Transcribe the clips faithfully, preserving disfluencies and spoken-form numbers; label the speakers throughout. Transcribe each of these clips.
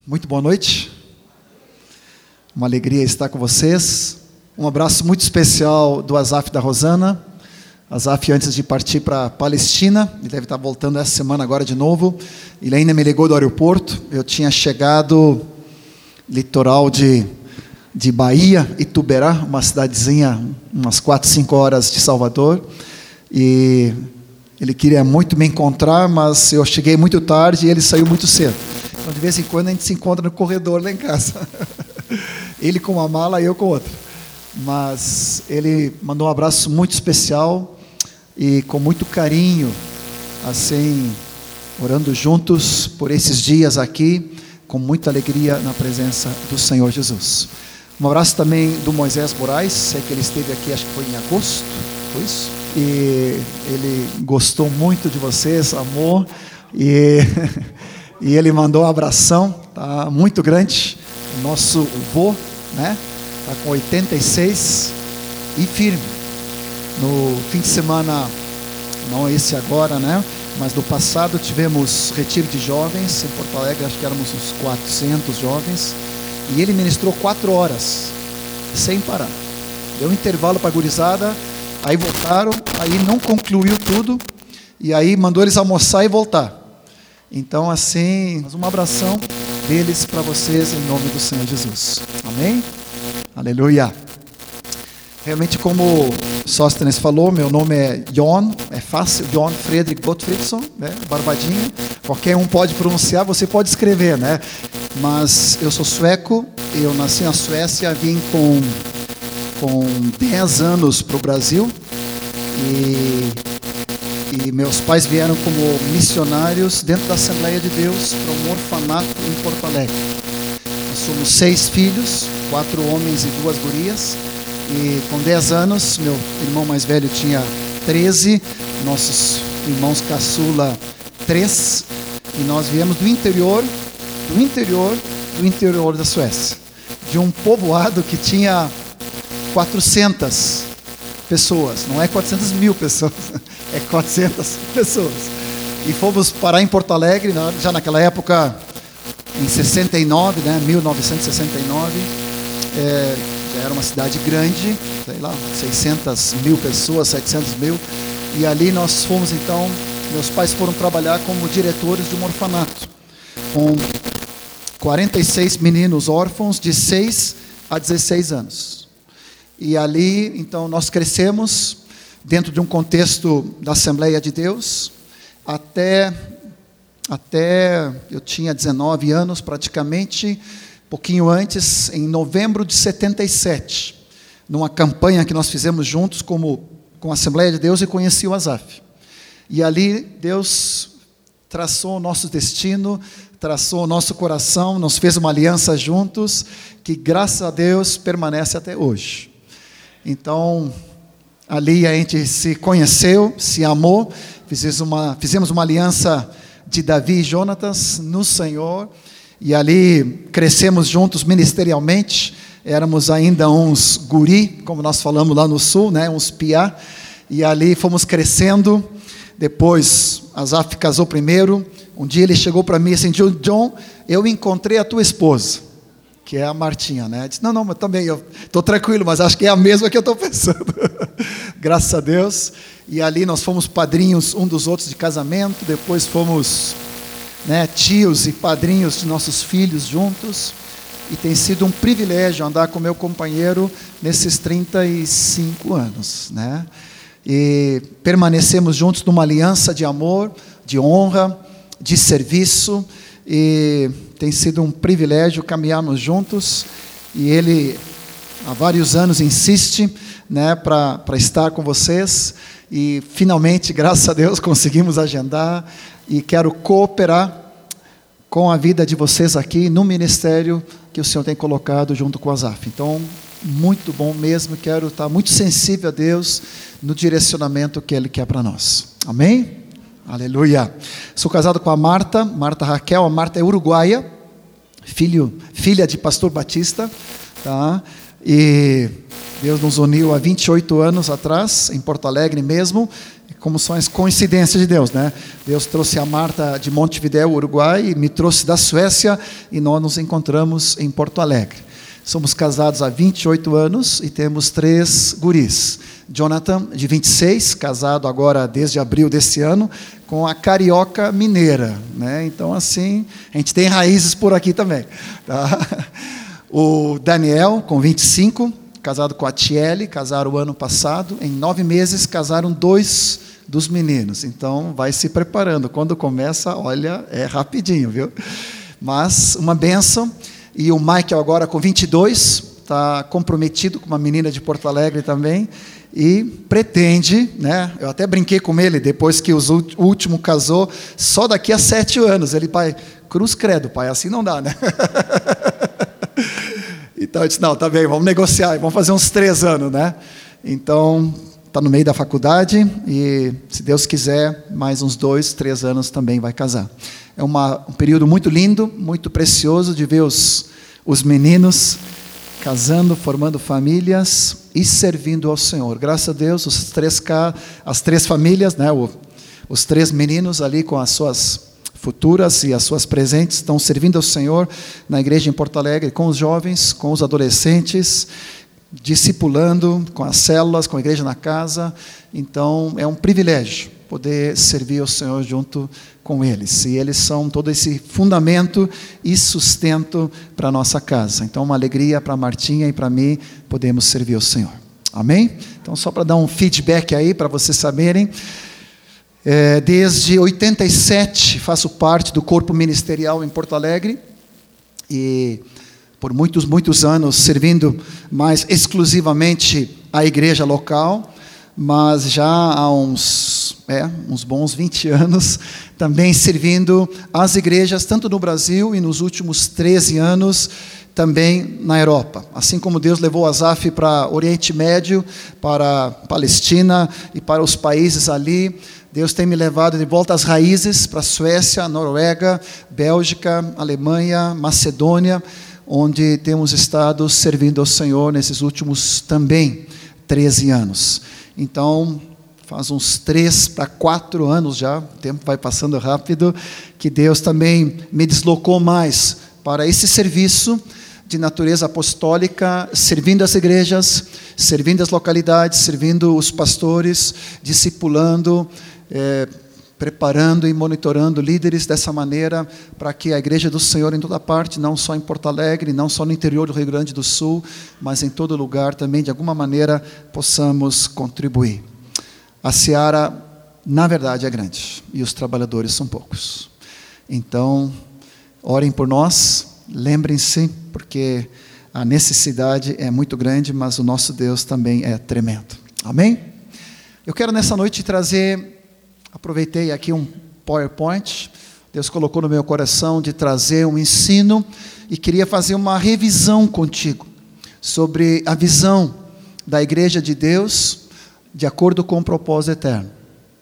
Speaker 1: Muito boa noite. Uma alegria estar com vocês. Um abraço muito especial do Azaf e da Rosana. Azaf, antes de partir para a Palestina, ele deve estar voltando essa semana agora de novo. Ele ainda me ligou do aeroporto. Eu tinha chegado litoral de, de Bahia, Ituberá, uma cidadezinha, umas quatro, cinco horas de Salvador. E ele queria muito me encontrar, mas eu cheguei muito tarde e ele saiu muito cedo. Então, de vez em quando, a gente se encontra no corredor lá em casa. Ele com uma mala e eu com outra. Mas ele mandou um abraço muito especial e com muito carinho, assim, orando juntos por esses dias aqui, com muita alegria na presença do Senhor Jesus. Um abraço também do Moisés Moraes, sei que ele esteve aqui, acho que foi em agosto, foi isso? E ele gostou muito de vocês, amor, e, e ele mandou um abração, tá, muito grande. O nosso vô, né, está com oitenta e seis e firme. No fim de semana, não esse agora, né, mas no passado tivemos retiro de jovens em Porto Alegre, acho que éramos uns quatrocentos jovens, e ele ministrou quatro horas, sem parar. Deu um intervalo para a gurizada, aí voltaram, aí não concluiu tudo, e aí mandou eles almoçar e voltar. Então, assim, um abração deles para vocês em nome do Senhor Jesus. Amém? Aleluia. Realmente, como Sóstenes falou, meu nome é Jon, é fácil, Jon Fredrik Gottfridsson, né? Barbadinho, qualquer um pode pronunciar, você pode escrever, né? Mas eu sou sueco, eu nasci na Suécia, vim com com dez anos para o Brasil e, e meus pais vieram como missionários dentro da Assembleia de Deus para um orfanato em Porto Alegre. Nós somos seis filhos, quatro homens e duas gurias, e com dez anos, meu irmão mais velho tinha treze, nossos irmãos caçula três, e nós viemos do interior, do interior, do interior da Suécia, de um povoado que tinha quatrocentas pessoas, não é quatrocentas mil pessoas, é quatrocentas pessoas. E fomos parar em Porto Alegre, já naquela época, em sessenta e nove, né, mil novecentos e sessenta e nove, é, já era uma cidade grande, sei lá, seiscentas mil pessoas, setecentas mil, e ali nós fomos então, meus pais foram trabalhar como diretores de um orfanato, com quarenta e seis meninos órfãos de seis a dezesseis anos. E ali, então, nós crescemos dentro de um contexto da Assembleia de Deus, até, até eu tinha dezenove anos praticamente, pouquinho antes, em novembro de setenta e sete, numa campanha que nós fizemos juntos como, com a Assembleia de Deus, e conheci o Azaf. E ali Deus traçou o nosso destino, traçou o nosso coração, nos fez uma aliança juntos, que graças a Deus permanece até hoje. Então, ali a gente se conheceu, se amou, fizemos uma, fizemos uma aliança de Davi e Jonatas no Senhor, e ali crescemos juntos ministerialmente, éramos ainda uns guri, como nós falamos lá no sul, né, uns piá, e ali fomos crescendo. Depois, Azaf casou primeiro, um dia ele chegou para mim e assim, John, eu encontrei a tua esposa, que é a Martinha, né? Eu disse, não, não, mas também, eu estou tranquilo, mas acho que é a mesma que eu estou pensando. Graças a Deus. E ali nós fomos padrinhos um dos outros de casamento, depois fomos, né, tios e padrinhos de nossos filhos juntos, e tem sido um privilégio andar com meu companheiro nesses trinta e cinco anos, né? E permanecemos juntos numa aliança de amor, de honra, de serviço, e tem sido um privilégio caminharmos juntos, e ele há vários anos insiste, né, para estar com vocês, e finalmente, graças a Deus, conseguimos agendar, e quero cooperar com a vida de vocês aqui no ministério que o Senhor tem colocado junto com o Azaf. Então, muito bom mesmo, quero estar muito sensível a Deus no direcionamento que Ele quer para nós. Amém? Aleluia. Sou casado com a Marta, Marta Raquel. A Marta é uruguaia, filho, filha de pastor Batista, tá? E Deus nos uniu há vinte e oito anos atrás, em Porto Alegre mesmo, como são as coincidências de Deus, né? Deus trouxe a Marta de Montevidéu, Uruguai, e me trouxe da Suécia, e nós nos encontramos em Porto Alegre. Somos casados há vinte e oito anos e temos três guris. Jonathan, de vinte e seis, casado agora desde abril desse ano, com a carioca mineira, né? Então, assim, a gente tem raízes por aqui também, tá? O Daniel, com vinte e cinco, casado com a Tiele, casaram o ano passado. Em nove meses, casaram dois dos meninos. Então, vai se preparando. Quando começa, olha, é rapidinho, viu? Mas, uma bênção. E o Michael, agora com vinte e dois, está comprometido com uma menina de Porto Alegre também. E pretende, né? Eu até brinquei com ele, depois que os, o último casou, só daqui a sete anos. Ele, pai, cruz credo, pai, assim não dá, né? Então, eu disse, não, tá bem, vamos negociar, vamos fazer uns três anos, né? Então, está no meio da faculdade e, se Deus quiser, mais uns dois, três anos também vai casar. É uma, um período muito lindo, muito precioso de ver os, os meninos casando, formando famílias e servindo ao Senhor. Graças a Deus, os três, as três famílias, né, o, os três meninos ali com as suas futuras e as suas presentes estão servindo ao Senhor na igreja em Porto Alegre, com os jovens, com os adolescentes, discipulando, com as células, com a igreja na casa. Então, é um privilégio poder servir ao Senhor junto com eles. E eles são todo esse fundamento e sustento para a nossa casa. Então, uma alegria para a Martinha e para mim podermos servir ao Senhor. Amém? Então, só para dar um feedback aí, para vocês saberem, É, desde oitenta e sete faço parte do corpo ministerial em Porto Alegre e por muitos, muitos anos servindo mais exclusivamente a igreja local, mas já há uns, é, uns bons vinte anos também servindo as igrejas, tanto no Brasil e nos últimos treze anos também na Europa. Assim como Deus levou Azaf para o Oriente Médio, para a Palestina e para os países ali, Deus tem me levado de volta às raízes, para a Suécia, Noruega, Bélgica, Alemanha, Macedônia, onde temos estado servindo ao Senhor nesses últimos também treze anos. Então, faz uns três para quatro anos já, o tempo vai passando rápido, que Deus também me deslocou mais para esse serviço de natureza apostólica, servindo as igrejas, servindo as localidades, servindo os pastores, discipulando, é, preparando e monitorando líderes dessa maneira, para que a igreja do Senhor em toda parte, não só em Porto Alegre, não só no interior do Rio Grande do Sul, mas em todo lugar também, de alguma maneira, possamos contribuir. A seara, na verdade, é grande, e os trabalhadores são poucos. Então, orem por nós, lembrem-se, porque a necessidade é muito grande, mas o nosso Deus também é tremendo. Amém? Eu quero nessa noite trazer, aproveitei aqui um PowerPoint, Deus colocou no meu coração de trazer um ensino, e queria fazer uma revisão contigo, sobre a visão da igreja de Deus, de acordo com o propósito eterno.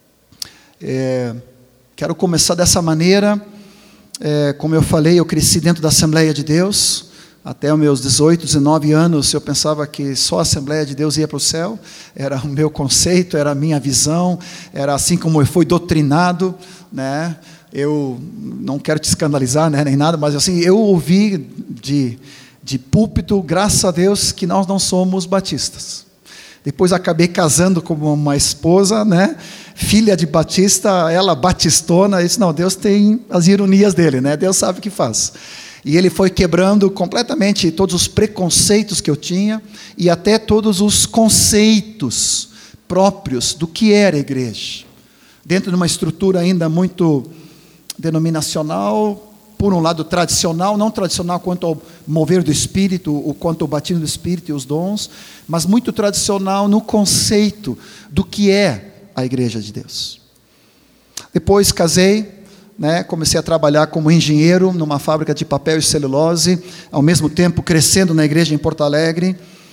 Speaker 1: É, quero começar dessa maneira. É, como eu falei, eu cresci dentro da Assembleia de Deus, até os meus dezoito, dezenove anos, eu pensava que só a Assembleia de Deus ia para o céu, era o meu conceito, era a minha visão, era assim como eu fui doutrinado, né? Eu não quero te escandalizar, né, nem nada, mas assim, eu ouvi de, de púlpito, graças a Deus, que nós não somos batistas. Depois acabei casando com uma esposa, né, filha de batista, ela batistona. Eu disse, não, Deus tem as ironias dele, né? Deus sabe o que faz. E ele foi quebrando completamente todos os preconceitos que eu tinha, e até todos os conceitos próprios do que era a igreja. Dentro de uma estrutura ainda muito denominacional, por um lado tradicional, não tradicional quanto ao mover do Espírito, ou quanto ao batismo do Espírito e os dons, mas muito tradicional no conceito do que é a igreja de Deus. Depois casei, né, comecei a trabalhar como engenheiro numa fábrica de papel e celulose, ao mesmo tempo crescendo na igreja em Porto Alegre,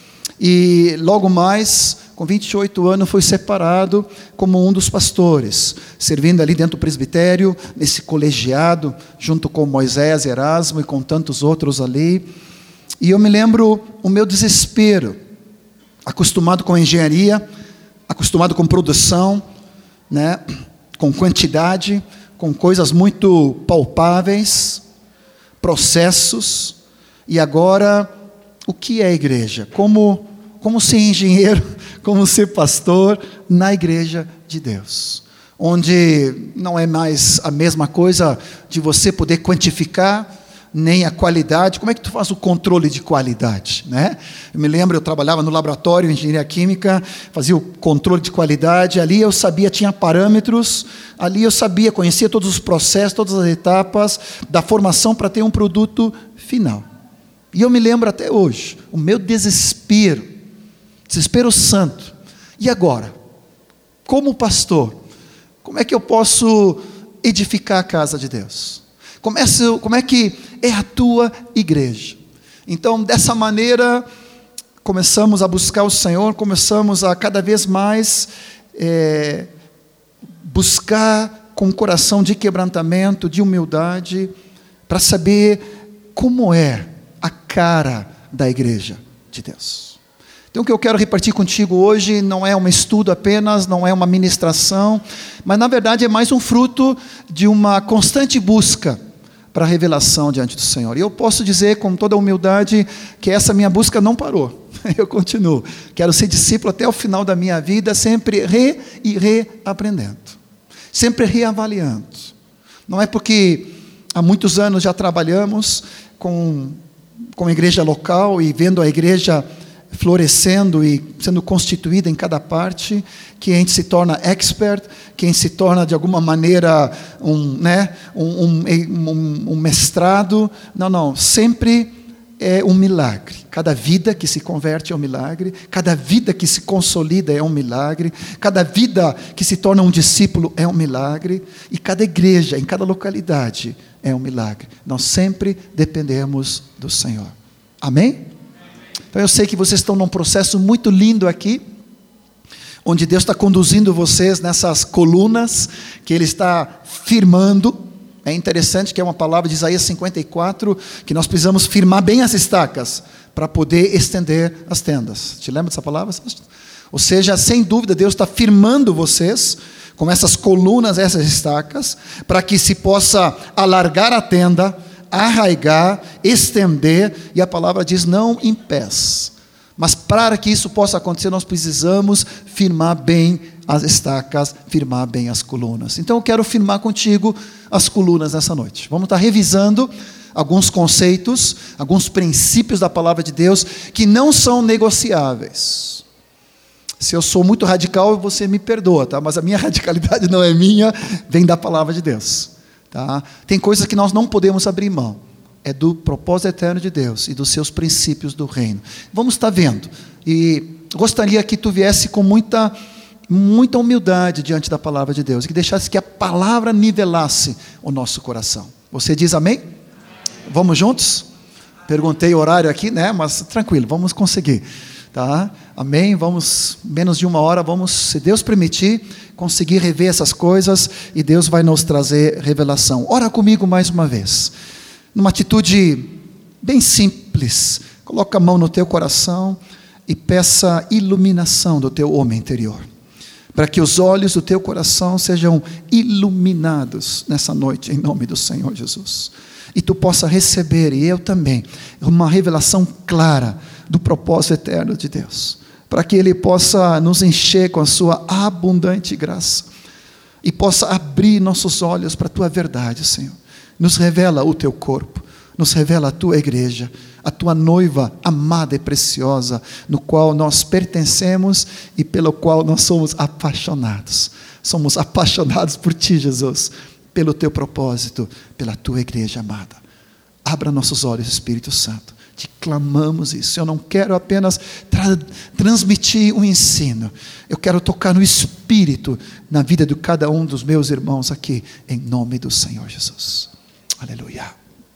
Speaker 1: e logo mais, com vinte e oito anos, fui separado como um dos pastores, servindo ali dentro do presbitério, nesse colegiado, junto com Moisés, Erasmo e com tantos outros ali. E eu me lembro o meu desespero, acostumado com engenharia, acostumado com produção, né? Com quantidade, com coisas muito palpáveis, processos. E agora, o que é igreja? Como, como ser engenheiro, como ser pastor na igreja de Deus, onde não é mais a mesma coisa de você poder quantificar, nem a qualidade. Como é que tu faz o controle de qualidade, né? Eu me lembro, eu trabalhava no laboratório de engenharia química, fazia o controle de qualidade, ali eu sabia, tinha parâmetros, ali eu sabia, conhecia todos os processos, todas as etapas da formação para ter um produto final. E eu me lembro até hoje, o meu desespero, desespero santo. E agora? Como pastor, como é que eu posso edificar a casa de Deus? Como é, como é que é a tua igreja? Então, dessa maneira, começamos a buscar o Senhor, começamos a cada vez mais é, buscar com um coração de quebrantamento, de humildade, para saber como é a cara da igreja de Deus. Então, o que eu quero repartir contigo hoje não é um estudo apenas, não é uma ministração, mas na verdade é mais um fruto de uma constante busca para a revelação diante do Senhor. E eu posso dizer com toda a humildade que essa minha busca não parou. Eu continuo. Quero ser discípulo até o final da minha vida, sempre re e reaprendendo, sempre reavaliando. Não é porque há muitos anos já trabalhamos com, com a igreja local e vendo a igreja florescendo e sendo constituída em cada parte, que a gente se torna expert, que a gente se torna de alguma maneira um, né, um, um, um, um mestrado. Não, não, sempre é um milagre. Cada vida que se converte é um milagre, cada vida que se consolida é um milagre, cada vida que se torna um discípulo é um milagre, e cada igreja, em cada localidade, é um milagre. Nós sempre dependemos do Senhor. Amém? Então eu sei que vocês estão num processo muito lindo aqui, onde Deus está conduzindo vocês nessas colunas, que Ele está firmando. É interessante que é uma palavra de Isaías cinquenta e quatro, que nós precisamos firmar bem as estacas, para poder estender as tendas. Te lembra dessa palavra? Ou seja, sem dúvida, Deus está firmando vocês, com essas colunas, essas estacas, para que se possa alargar a tenda, arraigar, estender, e a palavra diz não em pés. Mas para que isso possa acontecer, nós precisamos firmar bem as estacas, firmar bem as colunas. Então eu quero firmar contigo as colunas nessa noite. Vamos estar revisando alguns conceitos, alguns princípios da palavra de Deus que não são negociáveis. Se eu sou muito radical, você me perdoa, tá? Mas a minha radicalidade não é minha, vem da palavra de Deus. Tá? Tem coisas que nós não podemos abrir mão. É do propósito eterno de Deus e dos seus princípios do reino. Vamos estar vendo. E gostaria que tu viesse com muita, muita humildade diante da palavra de Deus. E que deixasse que a palavra nivelasse o nosso coração. Você diz amém? Vamos juntos? Perguntei o horário aqui, né? Mas tranquilo, vamos conseguir. Tá? Amém? Vamos, menos de uma hora, vamos, se Deus permitir, conseguir rever essas coisas e Deus vai nos trazer revelação. Ora comigo mais uma vez, numa atitude bem simples. Coloca a mão no teu coração e peça iluminação do teu homem interior, para que os olhos do teu coração sejam iluminados nessa noite, em nome do Senhor Jesus. E tu possa receber, e eu também, uma revelação clara do propósito eterno de Deus, para que Ele possa nos encher com a sua abundante graça, e possa abrir nossos olhos para a Tua verdade, Senhor. Nos revela o Teu corpo, nos revela a Tua igreja, a Tua noiva amada e preciosa, no qual nós pertencemos e pelo qual nós somos apaixonados. Somos apaixonados por Ti, Jesus, pelo Teu propósito, pela Tua igreja amada. Abra nossos olhos, Espírito Santo. Te clamamos isso. Eu não quero apenas tra- transmitir um ensino. Eu quero tocar no Espírito, na vida de cada um dos meus irmãos aqui, em nome do Senhor Jesus. Aleluia.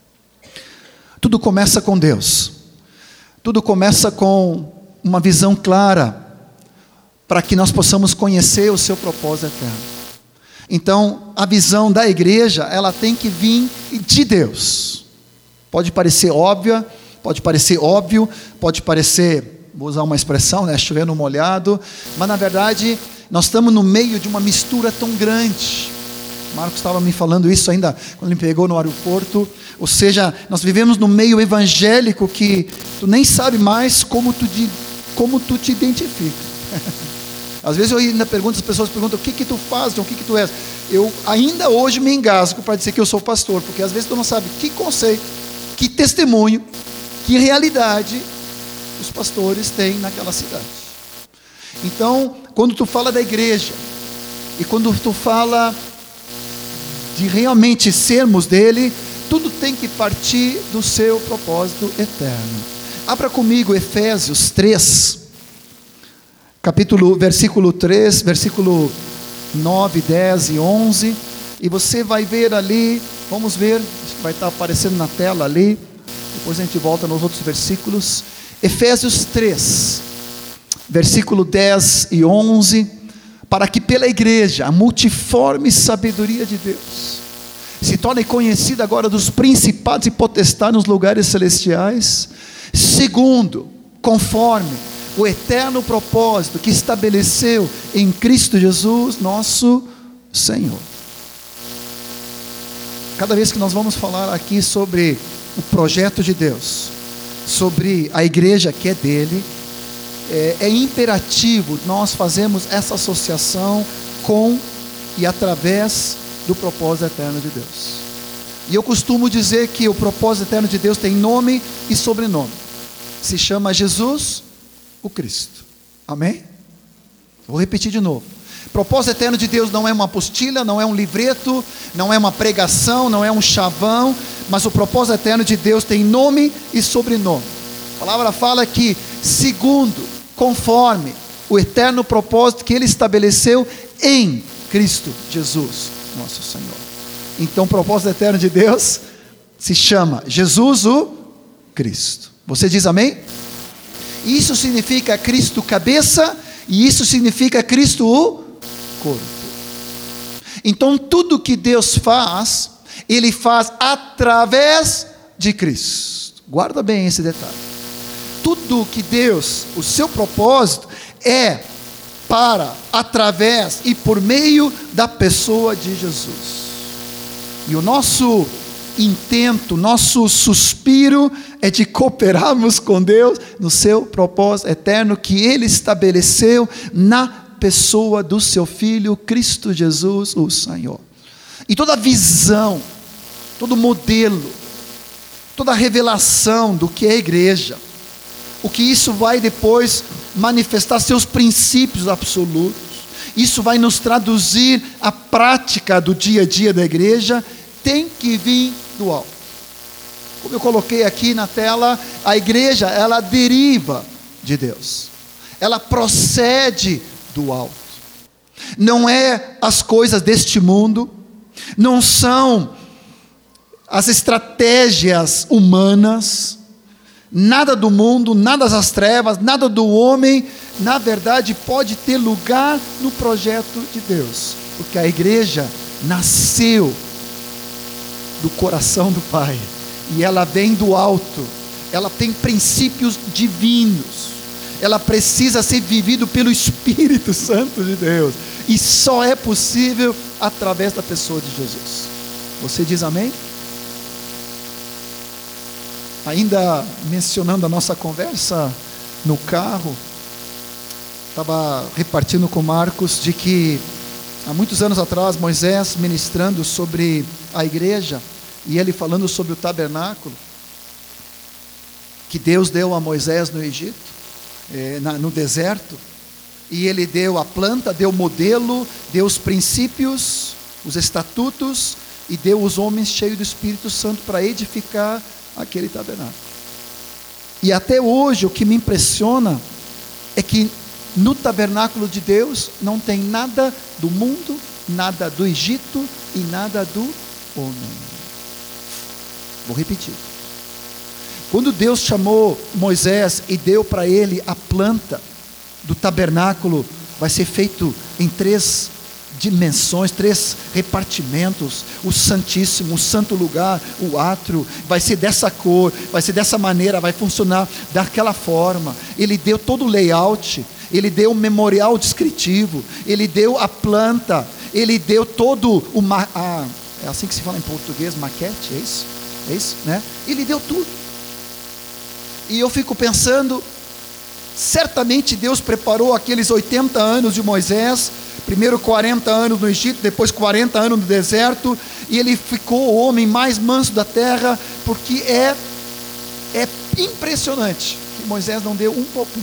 Speaker 1: Tudo começa com Deus. Tudo começa com uma visão clara, para que nós possamos conhecer o seu propósito eterno. Então, a visão da igreja, ela tem que vir de Deus. Pode parecer óbvia, pode parecer óbvio, pode parecer vou usar uma expressão, né, chover no molhado, mas na verdade nós estamos no meio de uma mistura tão grande. Marcos estava me falando isso ainda quando ele me pegou no aeroporto. Ou seja, nós vivemos no meio evangélico que tu nem sabe mais como tu, como tu te identifica. Às vezes eu ainda pergunto, as pessoas perguntam: o que que tu faz, o que que tu és? Eu ainda hoje me engasgo para dizer que eu sou pastor, porque às vezes tu não sabe que conceito, que testemunho, que realidade os pastores têm naquela cidade. Então, quando tu fala da igreja, e quando tu fala de realmente sermos dele, tudo tem que partir do seu propósito eterno. Abra comigo Efésios três, capítulo, versículo três, versículo nove, dez e onze, e você vai ver ali, vamos ver, vai estar aparecendo na tela ali, depois a gente volta nos outros versículos. Efésios três, versículo dez e onze, para que pela igreja a multiforme sabedoria de Deus se torne conhecida agora dos principados e potestades nos lugares celestiais, segundo, conforme o eterno propósito que estabeleceu em Cristo Jesus, nosso Senhor. Cada vez que nós vamos falar aqui sobre o projeto de Deus, sobre a igreja que é dele, é, é imperativo nós fazermos essa associação com e através do propósito eterno de Deus. E eu costumo dizer que o propósito eterno de Deus tem nome e sobrenome. Se chama Jesus o Cristo. Amém? Vou repetir de novo. O propósito eterno de Deus não é uma apostila, não é um livreto, não é uma pregação, não é um chavão, mas o propósito eterno de Deus tem nome e sobrenome. A palavra fala que segundo, conforme o eterno propósito que ele estabeleceu em Cristo Jesus, nosso Senhor. Então o propósito eterno de Deus se chama Jesus o Cristo. Você diz amém? Isso significa Cristo cabeça, e isso significa Cristo o corpo. Então tudo que Deus faz, Ele faz através de Cristo. Guarda bem esse detalhe. Tudo que Deus, o seu propósito é para, através e por meio da pessoa de Jesus. E o nosso intento, nosso suspiro é de cooperarmos com Deus no seu propósito eterno que Ele estabeleceu na pessoa do seu Filho, Cristo Jesus, o Senhor. E toda visão, todo modelo, toda revelação do que é a igreja, o que isso vai depois manifestar seus princípios absolutos, isso vai nos traduzir a prática do dia a dia da igreja, tem que vir do alto. Como eu coloquei aqui na tela, a igreja, ela deriva de Deus, ela procede do alto, não é as coisas deste mundo, não são as estratégias humanas, nada do mundo, nada das trevas, nada do homem, na verdade pode ter lugar no projeto de Deus, porque a igreja nasceu do coração do Pai, e ela vem do alto, ela tem princípios divinos, ela precisa ser vivida pelo Espírito Santo de Deus, e só é possível através da pessoa de Jesus. Você diz amém? Ainda mencionando a nossa conversa no carro, estava repartindo com Marcos de que há muitos anos atrás, Moisés ministrando sobre a igreja, e ele falando sobre o tabernáculo, que Deus deu a Moisés no Egito, eh, na, no deserto, e ele deu a planta, deu o modelo, deu os princípios, os estatutos, e deu os homens cheios do Espírito Santo para edificar aquele tabernáculo. E até hoje o que me impressiona é que no tabernáculo de Deus não tem nada do mundo, nada do Egito e nada do homem. Vou repetir. Quando Deus chamou Moisés e deu para ele a planta do tabernáculo, vai ser feito em três dimensões, três repartimentos: o Santíssimo, o Santo Lugar, o átrio. Vai ser dessa cor, vai ser dessa maneira, vai funcionar daquela forma. Ele deu todo o layout, ele deu o memorial descritivo, ele deu a planta, ele deu todo o ma- a, é assim que se fala em português, maquete, é isso? É isso, né? Ele deu tudo. E eu fico pensando, certamente Deus preparou aqueles oitenta anos de Moisés, primeiro quarenta anos no Egito, depois quarenta anos no deserto, e ele ficou o homem mais manso da terra, porque é, é impressionante que Moisés não deu um palpite.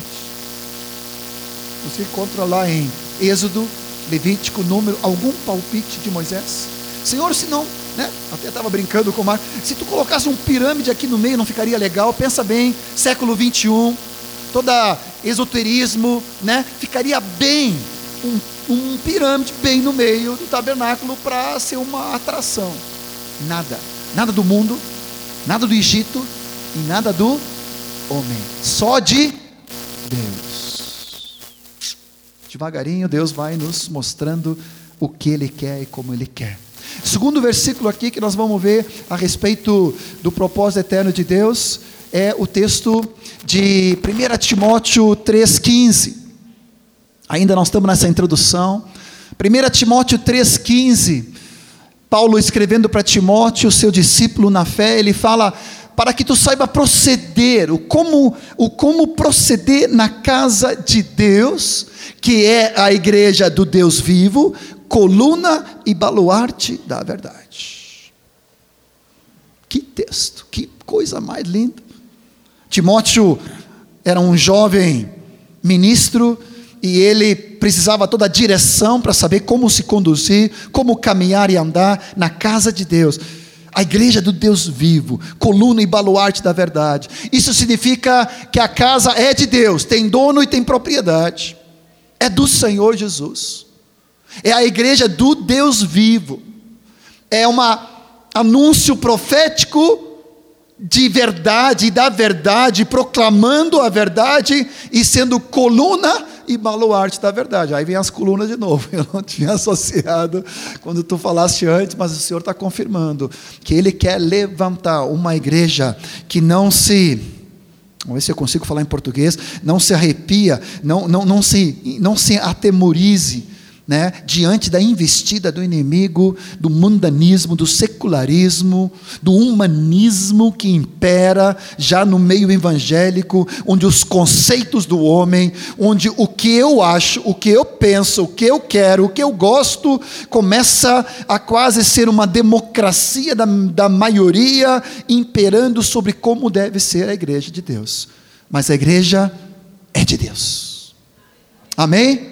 Speaker 1: Você encontra lá em Êxodo, Levítico, Número, algum palpite de Moisés? Senhor, se não, né? Até estava brincando com o Mar, se tu colocasse um pirâmide aqui no meio, não ficaria legal? Pensa bem, século vinte e um, toda esoterismo, né? Ficaria bem um, um pirâmide bem no meio do tabernáculo para ser uma atração. Nada, nada do mundo, nada do Egito e nada do homem, só de Deus. Devagarinho Deus vai nos mostrando o que Ele quer e como Ele quer. Segundo versículo aqui que nós vamos ver a respeito do propósito eterno de Deus é o texto de primeiro Timóteo três, quinze. Ainda nós estamos nessa introdução. primeiro Timóteo três, quinze. Paulo escrevendo para Timóteo, seu discípulo na fé, ele fala: para que tu saiba proceder, o como, o como proceder na casa de Deus, que é a igreja do Deus vivo, coluna e baluarte da verdade. Que texto, que coisa mais linda. Timóteo era um jovem ministro, e ele precisava toda a direção para saber como se conduzir, como caminhar e andar na casa de Deus, a igreja do Deus vivo, coluna e baluarte da verdade. Isso significa que a casa é de Deus, tem dono e tem propriedade, é do Senhor Jesus, é a igreja do Deus vivo, é um anúncio profético de verdade e da verdade, proclamando a verdade e sendo coluna e baluarte da verdade. Aí vem as colunas de novo, eu não tinha associado quando tu falaste antes, mas o Senhor está confirmando que Ele quer levantar uma igreja que não se, vamos ver se eu consigo falar em português, não se arrepia, não, não, não, se, não se atemorize, né, diante da investida do inimigo, do mundanismo, do secularismo, do humanismo que impera já no meio evangélico, onde os conceitos do homem, onde o que eu acho, o que eu penso, o que eu quero, o que eu gosto, começa a quase ser uma democracia da, da maioria, imperando sobre como deve ser a igreja de Deus. Mas a igreja é de Deus. Amém?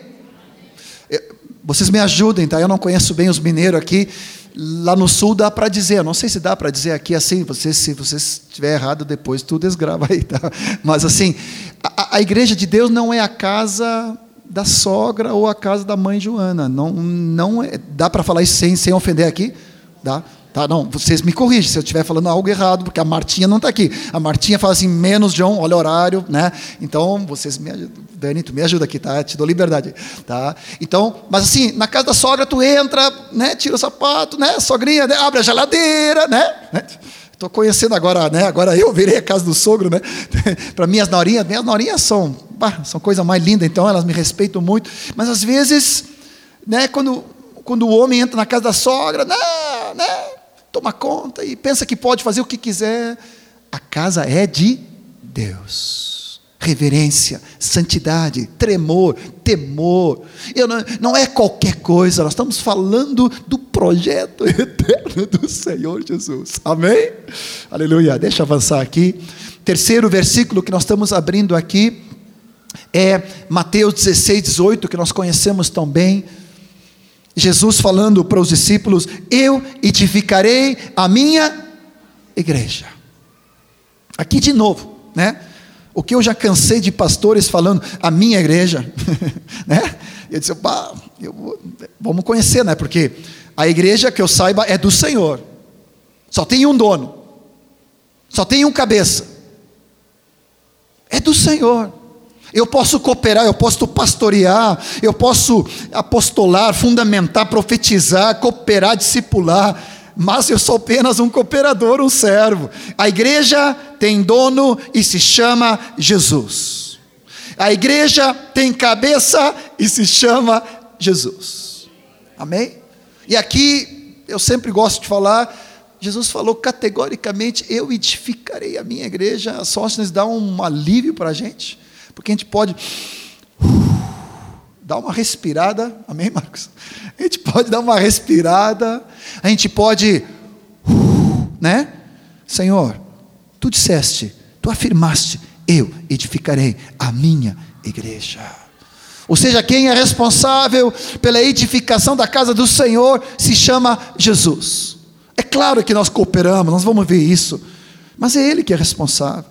Speaker 1: Vocês me ajudem, tá? Eu não conheço bem os mineiros aqui. Lá no sul dá para dizer, não sei se dá para dizer aqui assim, você, se você estiver errado depois tu desgrava aí, tá? Mas assim, a, a igreja de Deus não é a casa da sogra ou a casa da mãe Joana. Não, não é, dá para falar isso sem, sem ofender aqui? Dá? Tá, não, vocês me corrigem se eu estiver falando algo errado, porque a Martinha não está aqui. A Martinha fala assim, menos John, olha o horário, né? Então, vocês me ajudam. Dani, tu me ajuda aqui, tá? Te dou liberdade, tá? Então, mas assim, na casa da sogra tu entra, né? Tira o sapato, né? Sogrinha, né? Abre a geladeira, né? Estou conhecendo agora, né? Agora eu virei a casa do sogro, né? Para minhas norinhas, minhas norinhas são, bah, são coisa mais linda, então elas me respeitam muito. Mas às vezes, né? Quando, quando o homem entra na casa da sogra, né? né? Toma conta e pensa que pode fazer o que quiser. A casa é de Deus. Reverência, santidade, tremor, temor. Eu não, não é qualquer coisa, nós estamos falando do projeto eterno do Senhor Jesus. Amém? Aleluia. Deixa eu avançar aqui. Terceiro versículo que nós estamos abrindo aqui é Mateus dezesseis, dezoito, que nós conhecemos tão bem. Jesus falando para os discípulos: eu edificarei a minha igreja. Aqui de novo, né? O que eu já cansei de pastores falando, a minha igreja, né? Eu disse, pá, eu vou, vamos conhecer, né? Porque a igreja, que eu saiba, é do Senhor. Só tem um dono, só tem um cabeça. É do Senhor. Eu posso cooperar, eu posso pastorear, eu posso apostolar, fundamentar, profetizar, cooperar, discipular, mas eu sou apenas um cooperador, um servo. A igreja tem dono e se chama Jesus. A igreja tem cabeça e se chama Jesus. Amém? E aqui, eu sempre gosto de falar, Jesus falou categoricamente, eu edificarei a minha igreja. Só nos dá um alívio para a gente, porque a gente pode uh, dar uma respirada, amém, Marcos? A gente pode dar uma respirada, a gente pode, uh, né? Senhor, tu disseste, tu afirmaste, eu edificarei a minha igreja. Ou seja, quem é responsável pela edificação da casa do Senhor se chama Jesus. É claro que nós cooperamos, nós vamos ver isso, mas é Ele que é responsável.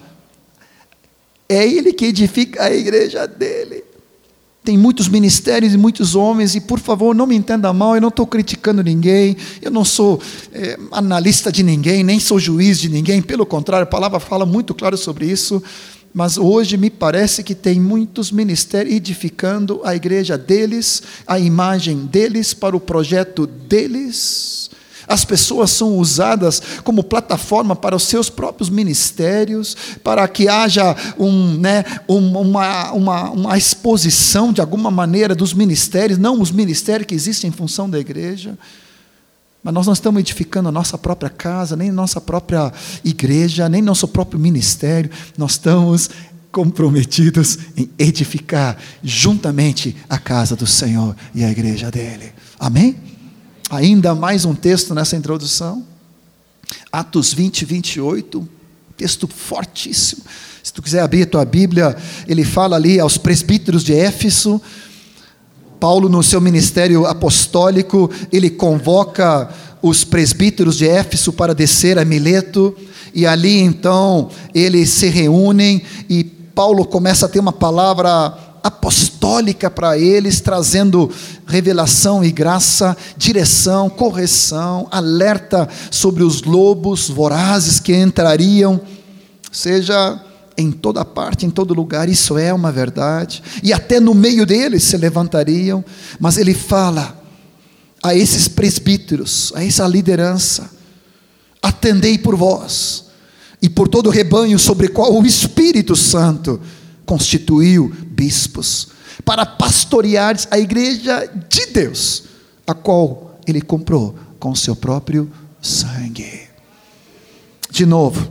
Speaker 1: É Ele que edifica a igreja dele. Tem muitos ministérios e muitos homens, e por favor, não me entenda mal, eu não estou criticando ninguém, eu não sou é, analista de ninguém, nem sou juiz de ninguém, pelo contrário, a palavra fala muito claro sobre isso, mas hoje me parece que tem muitos ministérios edificando a igreja deles, a imagem deles, para o projeto deles. As pessoas são usadas como plataforma para os seus próprios ministérios, para que haja um, né, um, uma, uma, uma exposição de alguma maneira dos ministérios, não os ministérios que existem em função da igreja. Mas nós não estamos edificando a nossa própria casa, nem a nossa própria igreja, nem nosso próprio ministério. Nós estamos comprometidos em edificar juntamente a casa do Senhor e a igreja dele. Amém? Ainda mais um texto nessa introdução, Atos vinte, vinte e oito, texto fortíssimo. Se tu quiser abrir a tua Bíblia, ele fala ali aos presbíteros de Éfeso. Paulo, no seu ministério apostólico, ele convoca os presbíteros de Éfeso para descer a Mileto, e ali então eles se reúnem, e Paulo começa a ter uma palavra apostólica para eles, trazendo revelação e graça, direção, correção, alerta sobre os lobos vorazes que entrariam, seja em toda parte, em todo lugar. Isso é uma verdade, e até no meio deles se levantariam. Mas ele fala a esses presbíteros, a essa liderança: atendei por vós e por todo o rebanho sobre o qual o Espírito Santo constituiu bispos, para pastorear a igreja de Deus, a qual ele comprou com o seu próprio sangue. De novo,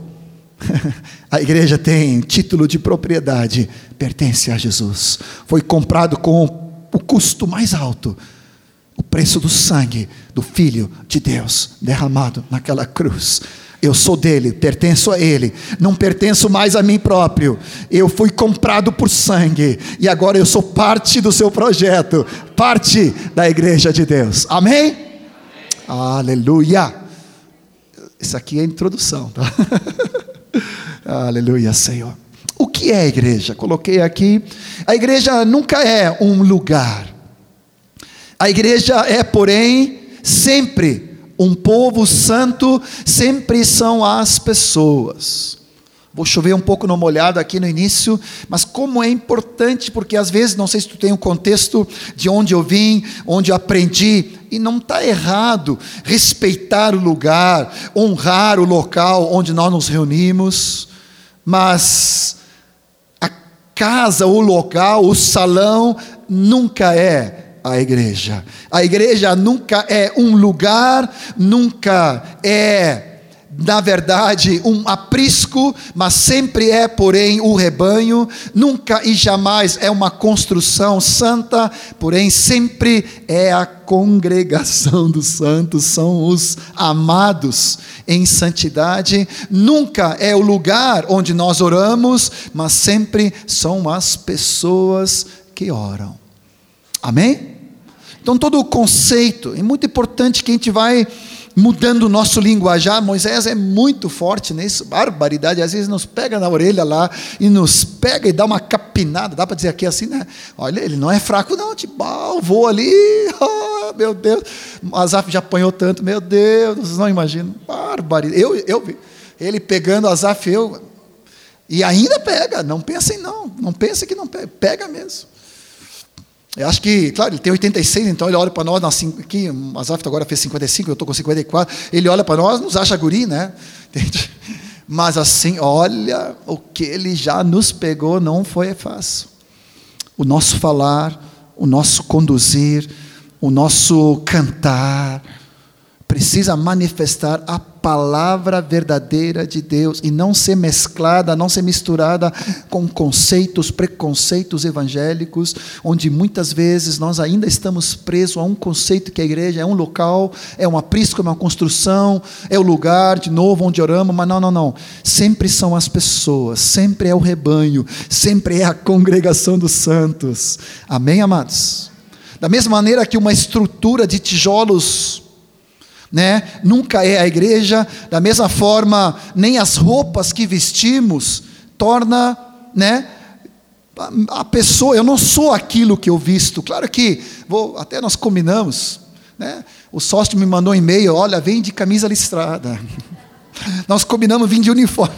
Speaker 1: a igreja tem título de propriedade, pertence a Jesus, foi comprado com o custo mais alto, o preço do sangue do Filho de Deus derramado naquela cruz. Eu sou dele, pertenço a ele, não pertenço mais a mim próprio. Eu fui comprado por sangue, e agora eu sou parte do seu projeto, parte da igreja de Deus. Amém? Amém. Aleluia. Isso aqui é a introdução, tá? Aleluia, Senhor. O que é a igreja? Coloquei aqui. A igreja nunca é um lugar. A igreja é, porém, sempre um povo santo, sempre são as pessoas. Vou chover um pouco no molhado aqui no início, mas como é importante, porque às vezes, não sei se tu tem um contexto de onde eu vim, onde eu aprendi, e não está errado respeitar o lugar, honrar o local onde nós nos reunimos, mas a casa, o local, o salão, nunca é a igreja. A igreja nunca é um lugar, nunca é, na verdade, um aprisco, mas sempre é, porém, o rebanho. Nunca e jamais é uma construção santa, porém sempre é a congregação dos santos, são os amados em santidade. Nunca é o lugar onde nós oramos, mas sempre são as pessoas que oram. Amém? Então todo o conceito, é muito importante que a gente vai mudando o nosso linguajar. Moisés é muito forte nisso, barbaridade, às vezes nos pega na orelha lá, e nos pega e dá uma capinada, dá para dizer aqui assim, né? Olha, ele não é fraco não, tipo, ah, vou ali, oh, meu Deus, Asaf já apanhou tanto, meu Deus, vocês não imaginam, barbaridade, eu, eu vi, ele pegando Asaf, eu, E ainda pega, não pensem não, não pensem que não pega, pega mesmo. Eu acho que, claro, ele tem oitenta e seis, então ele olha para nós, aqui, o Azaf agora fez cinquenta e cinco, eu estou com cinquenta e quatro, ele olha para nós, nos acha guri, né? Entende? Mas assim, olha, o que ele já nos pegou não foi fácil. O nosso falar, o nosso conduzir, o nosso cantar, precisa manifestar a palavra verdadeira de Deus e não ser mesclada, não ser misturada com conceitos, preconceitos evangélicos, onde muitas vezes nós ainda estamos presos a um conceito que a igreja é um local, é um aprisco, é uma construção, é o lugar, de novo, onde oramos, mas não, não, não. Sempre são as pessoas, sempre é o rebanho, sempre é a congregação dos santos. Amém, amados? Da mesma maneira que uma estrutura de tijolos, né, nunca é a igreja, da mesma forma, nem as roupas que vestimos torna, né, a, a pessoa, eu não sou aquilo que eu visto. Claro que, vou, até nós combinamos, né, o sócio me mandou um e-mail, olha, vem de camisa listrada. Nós combinamos vir de uniforme.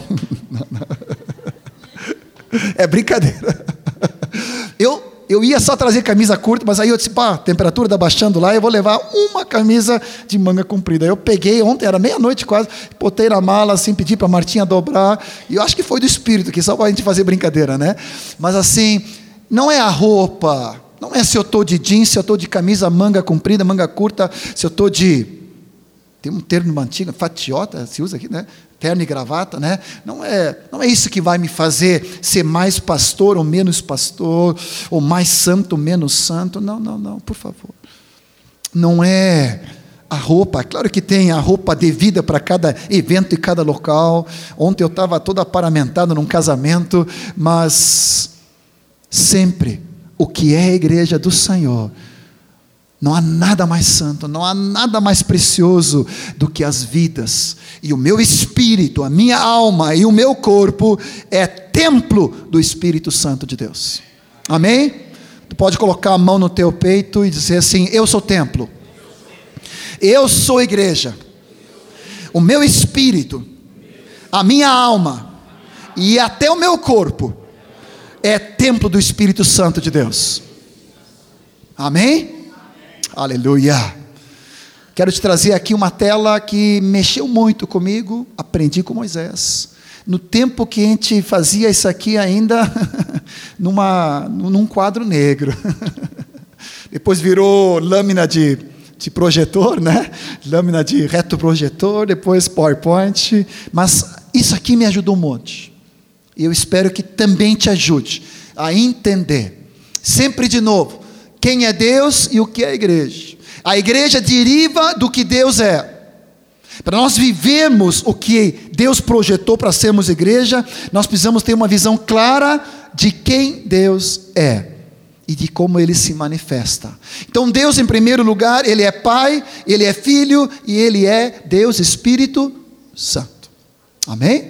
Speaker 1: É brincadeira. Eu Eu ia só trazer camisa curta, mas aí eu disse, pá, a temperatura está baixando lá, eu vou levar uma camisa de manga comprida. Eu peguei, ontem era meia-noite quase, botei na mala, assim, pedi para a Martinha dobrar, e eu acho que foi do Espírito, que só para a gente fazer brincadeira, né? Mas assim, não é a roupa, não é se eu estou de jeans, se eu estou de camisa manga comprida, manga curta, se eu estou de... Tem um termo antigo, fatiota, se usa aqui, né? Terno e gravata, né? Não é, não é isso que vai me fazer ser mais pastor ou menos pastor, ou mais santo ou menos santo. Não, não, não, por favor. Não é a roupa. Claro que tem a roupa devida para cada evento e cada local. Ontem eu estava todo aparamentado num casamento, mas sempre o que é a igreja do Senhor, não há nada mais santo, não há nada mais precioso do que as vidas. E o meu espírito, a minha alma e o meu corpo é templo do Espírito Santo de Deus. Amém? Tu pode colocar a mão no teu peito e dizer assim, eu sou templo. Eu sou igreja. O meu espírito, a minha alma e até o meu corpo é templo do Espírito Santo de Deus. Amém? Aleluia. Quero te trazer aqui uma tela que mexeu muito comigo, aprendi com Moisés. No tempo que a gente fazia isso aqui ainda, numa, num quadro negro. Depois virou lâmina de, de projetor, né? Lâmina de retroprojetor, depois PowerPoint. Mas isso aqui me ajudou um monte. E eu espero que também te ajude a entender. Sempre de novo, quem é Deus e o que é a igreja. A igreja deriva do que Deus é. Para nós vivermos o que Deus projetou para sermos igreja, nós precisamos ter uma visão clara de quem Deus é e de como Ele se manifesta. Então Deus, em primeiro lugar, Ele é Pai, Ele é Filho e Ele é Deus Espírito Santo. Amém?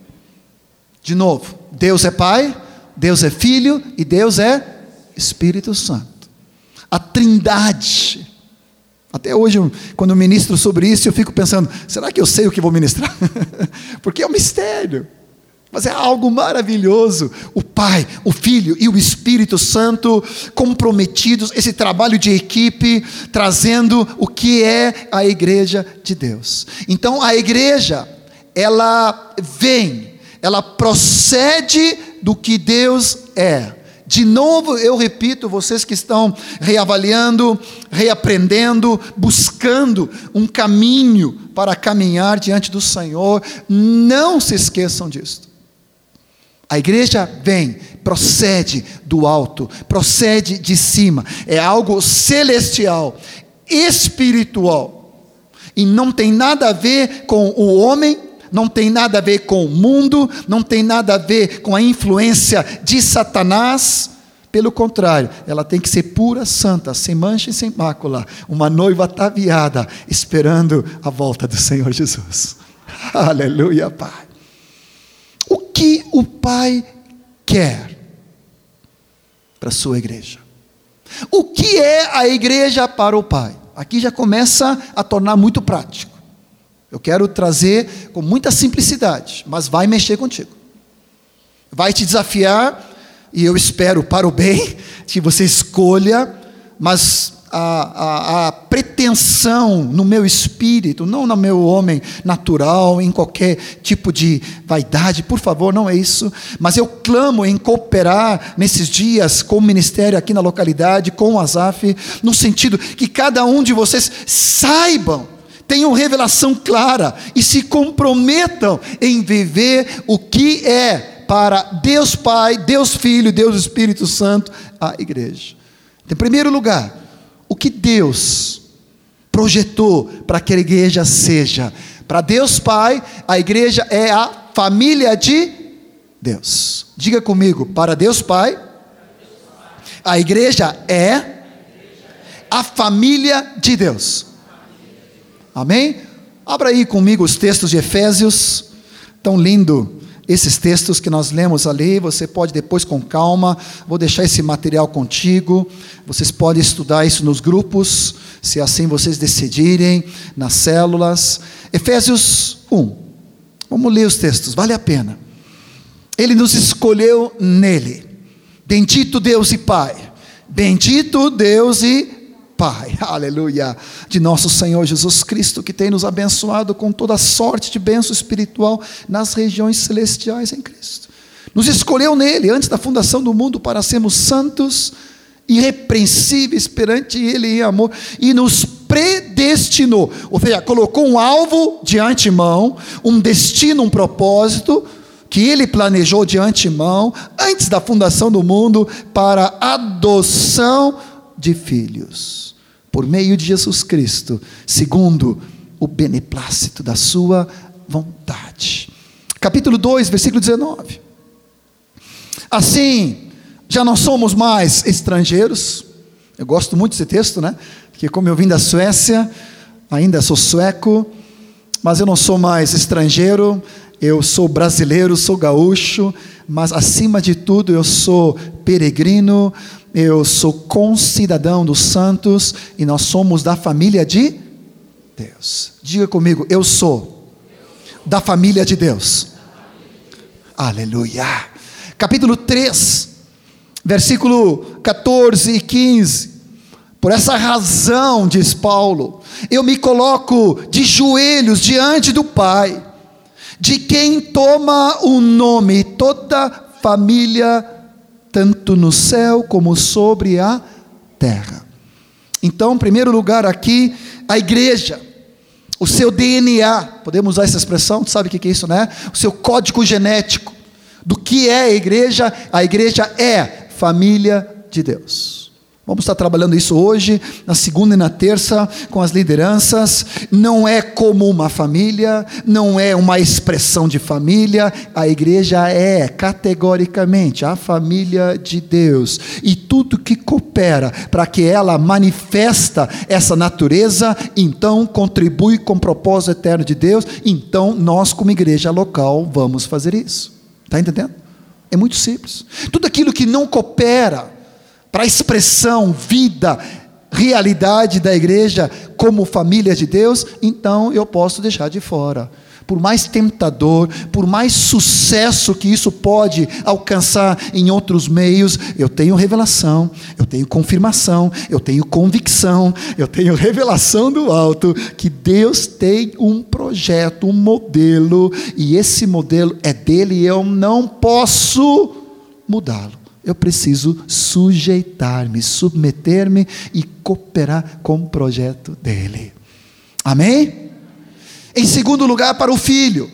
Speaker 1: De novo, Deus é Pai, Deus é Filho e Deus é Espírito Santo. A trindade. Até hoje, quando eu ministro sobre isso, eu fico pensando, será que eu sei o que vou ministrar? Porque é um mistério, mas é algo maravilhoso. O Pai, o Filho e o Espírito Santo comprometidos, esse trabalho de equipe, trazendo o que é a igreja de Deus. Então a igreja, ela vem, ela procede do que Deus é. De novo, eu repito, vocês que estão reavaliando, reaprendendo, buscando um caminho para caminhar diante do Senhor, não se esqueçam disso. A igreja vem, procede do alto, procede de cima, é algo celestial, espiritual, e não tem nada a ver com o homem, não tem nada a ver com o mundo, não tem nada a ver com a influência de Satanás. Pelo contrário, ela tem que ser pura, santa, sem mancha e sem mácula, uma noiva ataviada, esperando a volta do Senhor Jesus. Aleluia, Pai. O que o Pai quer para a sua igreja? O que é a igreja para o Pai? Aqui já começa a tornar muito prático. Eu quero trazer com muita simplicidade, mas vai mexer contigo. vai te desafiar, e eu espero para o bem, que você escolha, mas a, a, a pretensão no meu espírito, não no meu homem natural, em qualquer tipo de vaidade, por favor, não é isso, mas eu clamo em cooperar nesses dias com o ministério aqui na localidade, com o Azaf, no sentido que cada um de vocês saibam, tenham revelação clara e se comprometam em viver o que é para Deus Pai, Deus Filho, Deus Espírito Santo, a igreja. Em primeiro lugar, o que Deus projetou para que a igreja seja. Para Deus Pai, a igreja é a família de Deus. Diga comigo, para Deus Pai, a igreja é a família de Deus. Amém? Abra aí comigo os textos de Efésios, tão lindo. Esses textos que nós lemos ali, você pode depois com calma, vou deixar esse material contigo, vocês podem estudar isso nos grupos, se assim vocês decidirem, nas células. Efésios um, vamos ler os textos, vale a pena. Ele nos escolheu nele, bendito Deus e Pai, bendito Deus e Pai, aleluia, de nosso Senhor Jesus Cristo, que tem nos abençoado com toda sorte de bênção espiritual nas regiões celestiais em Cristo. Nos escolheu nele, antes da fundação do mundo, para sermos santos, irrepreensíveis perante ele em amor, e nos predestinou, ou seja, colocou um alvo de antemão, um destino, um propósito, que ele planejou de antemão, antes da fundação do mundo, para adoção de filhos, por meio de Jesus Cristo, segundo o beneplácito da sua vontade. Capítulo dois, versículo dezenove. Assim, já não somos mais estrangeiros. Eu gosto muito desse texto, né? Porque como eu vim da Suécia, ainda sou sueco, mas eu não sou mais estrangeiro, eu sou brasileiro, sou gaúcho, mas acima de tudo eu sou peregrino, eu sou concidadão dos santos, e nós somos da família de Deus. Diga comigo, eu sou da família de Deus. Aleluia. Capítulo três, versículo catorze e quinze. Por essa razão, diz Paulo, eu me coloco de joelhos diante do Pai, de quem toma o nome toda família, tanto no céu como sobre a terra. Então, em primeiro lugar aqui, a igreja, o seu D N A, podemos usar essa expressão, tu sabe o que é isso, né? O seu código genético, do que é a igreja. A igreja é família de Deus. Vamos estar trabalhando isso hoje, na segunda e na terça, com as lideranças. Não é como uma família, não é uma expressão de família. A igreja é, categoricamente, a família de Deus. E tudo que coopera para que ela manifesta essa natureza, então contribui com o propósito eterno de Deus. Então nós, como igreja local, vamos fazer isso. Está entendendo? É muito simples. Tudo aquilo que não coopera para a expressão, vida, realidade da igreja como família de Deus, então eu posso deixar de fora. Por mais tentador, por mais sucesso que isso pode alcançar em outros meios, eu tenho revelação, eu tenho confirmação, eu tenho convicção, eu tenho revelação do alto, que Deus tem um projeto, um modelo, e esse modelo é dele e eu não posso mudá-lo. Eu preciso sujeitar-me, submeter-me e cooperar com o projeto dele. Amém? Em segundo lugar, para o Filho.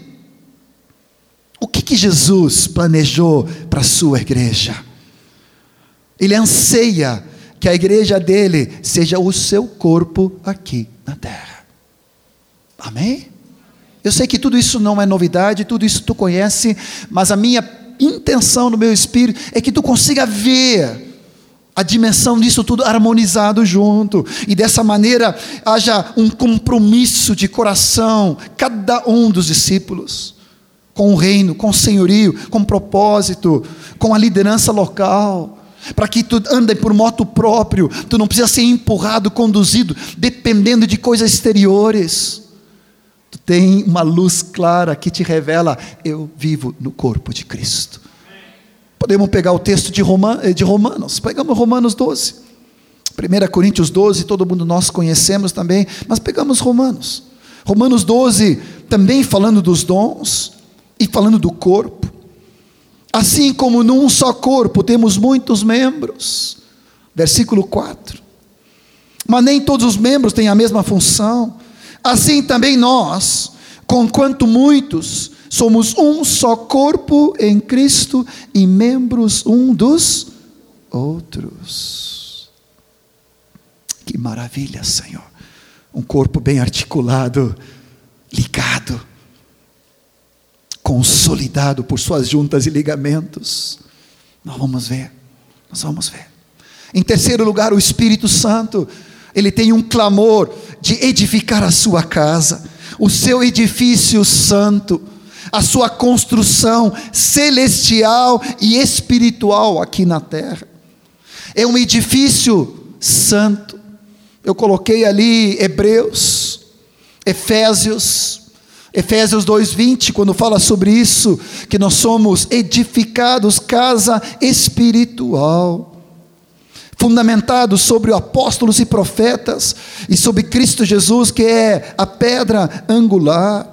Speaker 1: O que que Jesus planejou para a sua igreja? Ele anseia que a igreja dele seja o seu corpo aqui na terra. Amém? Eu sei que tudo isso não é novidade, tudo isso tu conhece, mas a minha intenção no meu espírito é que tu consiga ver a dimensão disso tudo harmonizado junto, e dessa maneira haja um compromisso de coração, cada um dos discípulos, com o reino, com o senhorio, com o propósito, com a liderança local, para que tu ande por moto próprio, tu não precisa ser empurrado, conduzido, dependendo de coisas exteriores. Tem uma luz clara que te revela, eu vivo no corpo de Cristo. Podemos pegar o texto de, Roma, de Romanos, pegamos Romanos doze, primeira Coríntios doze, todo mundo nós conhecemos também, mas pegamos Romanos, Romanos doze, também falando dos dons, e falando do corpo, assim como num só corpo temos muitos membros, versículo quatro, mas nem todos os membros têm a mesma função, assim também nós, conquanto muitos, somos um só corpo em Cristo, e membros um dos outros. Que maravilha, Senhor, um corpo bem articulado, ligado, consolidado por suas juntas e ligamentos. Nós vamos ver, nós vamos ver. Em terceiro lugar, o Espírito Santo, ele tem um clamor de edificar a sua casa, o seu edifício santo, a sua construção celestial e espiritual aqui na terra. É um edifício santo. Eu coloquei ali Hebreus, Efésios, Efésios dois, vinte, quando fala sobre isso, que nós somos edificados casa espiritual, fundamentados sobre apóstolos e profetas, e sobre Cristo Jesus, que é a pedra angular,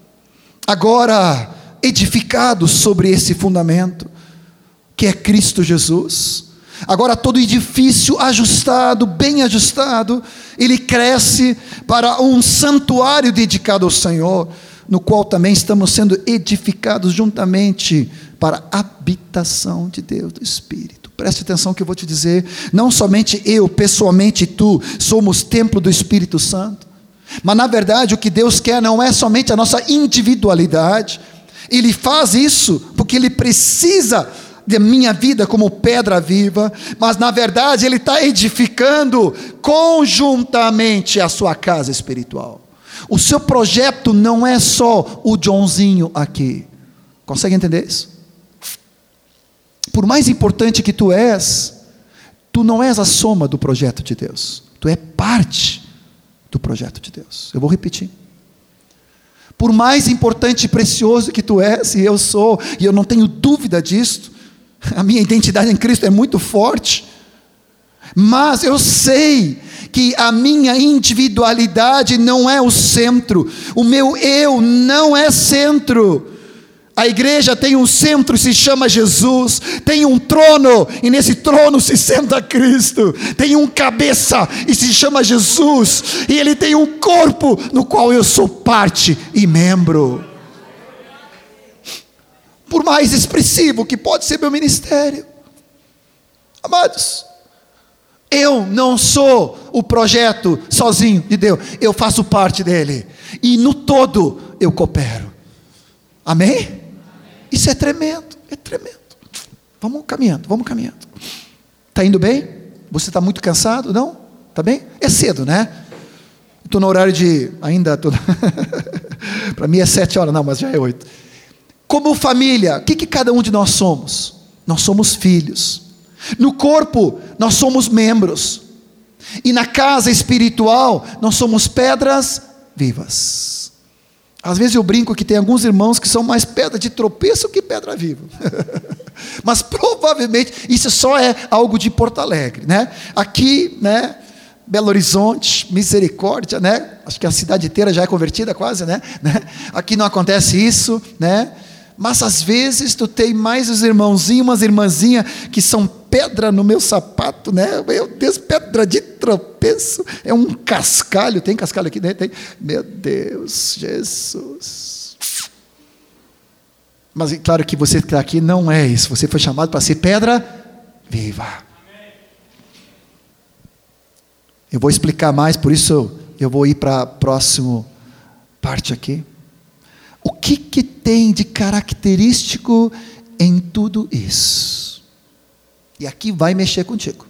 Speaker 1: agora edificados sobre esse fundamento, que é Cristo Jesus. Agora todo edifício ajustado, bem ajustado, ele cresce para um santuário dedicado ao Senhor, no qual também estamos sendo edificados juntamente para a habitação de Deus, do Espírito. Preste atenção que eu vou te dizer, não somente eu, pessoalmente, e tu, somos templo do Espírito Santo, mas na verdade o que Deus quer não é somente a nossa individualidade. Ele faz isso porque Ele precisa da minha vida como pedra viva, mas na verdade Ele está edificando conjuntamente a sua casa espiritual. O seu projeto não é só o Johnzinho aqui. Consegue entender isso? Por mais importante que tu és, tu não és a soma do projeto de Deus, tu é parte do projeto de Deus. Eu vou repetir. Por mais importante e precioso que tu és, e eu sou, e eu não tenho dúvida disso, a minha identidade em Cristo é muito forte, mas eu sei que a minha individualidade não é o centro, o meu eu não é centro. A igreja tem um centro, se chama Jesus, tem um trono, e nesse trono se senta Cristo, tem um cabeça, e se chama Jesus, e Ele tem um corpo, no qual eu sou parte e membro. Por mais expressivo que pode ser meu ministério, amados, eu não sou o projeto sozinho de Deus, eu faço parte dele, e no todo eu coopero. Amém? Isso é tremendo, é tremendo. Vamos caminhando, vamos caminhando. Está indo bem? Você está muito cansado? Não? Está bem? É cedo, né? Estou no horário de, ainda estou... para mim é sete horas, não, mas já é oito. Como família, o que, que cada um de nós somos? Nós somos filhos. No corpo, nós somos membros. E na casa espiritual, nós somos pedras vivas. Às vezes eu brinco que tem alguns irmãos que são mais pedra de tropeço que pedra viva. Mas provavelmente isso só é algo de Porto Alegre, né? Aqui, né? Belo Horizonte, Misericórdia, né? Acho que a cidade inteira já é convertida quase, né? Aqui não acontece isso, né? Mas às vezes tu tem mais os irmãozinhos, umas irmãzinhas que são pedra no meu sapato, né? Meu Deus, pedra de tropeço, é um cascalho, tem cascalho aqui, né? Tem. Meu Deus, Jesus. Mas claro que você que está aqui não é isso, você foi chamado para ser pedra viva. Eu vou explicar mais, por isso eu vou ir para a próxima parte aqui. O que que tem de característico em tudo isso? E aqui vai mexer contigo.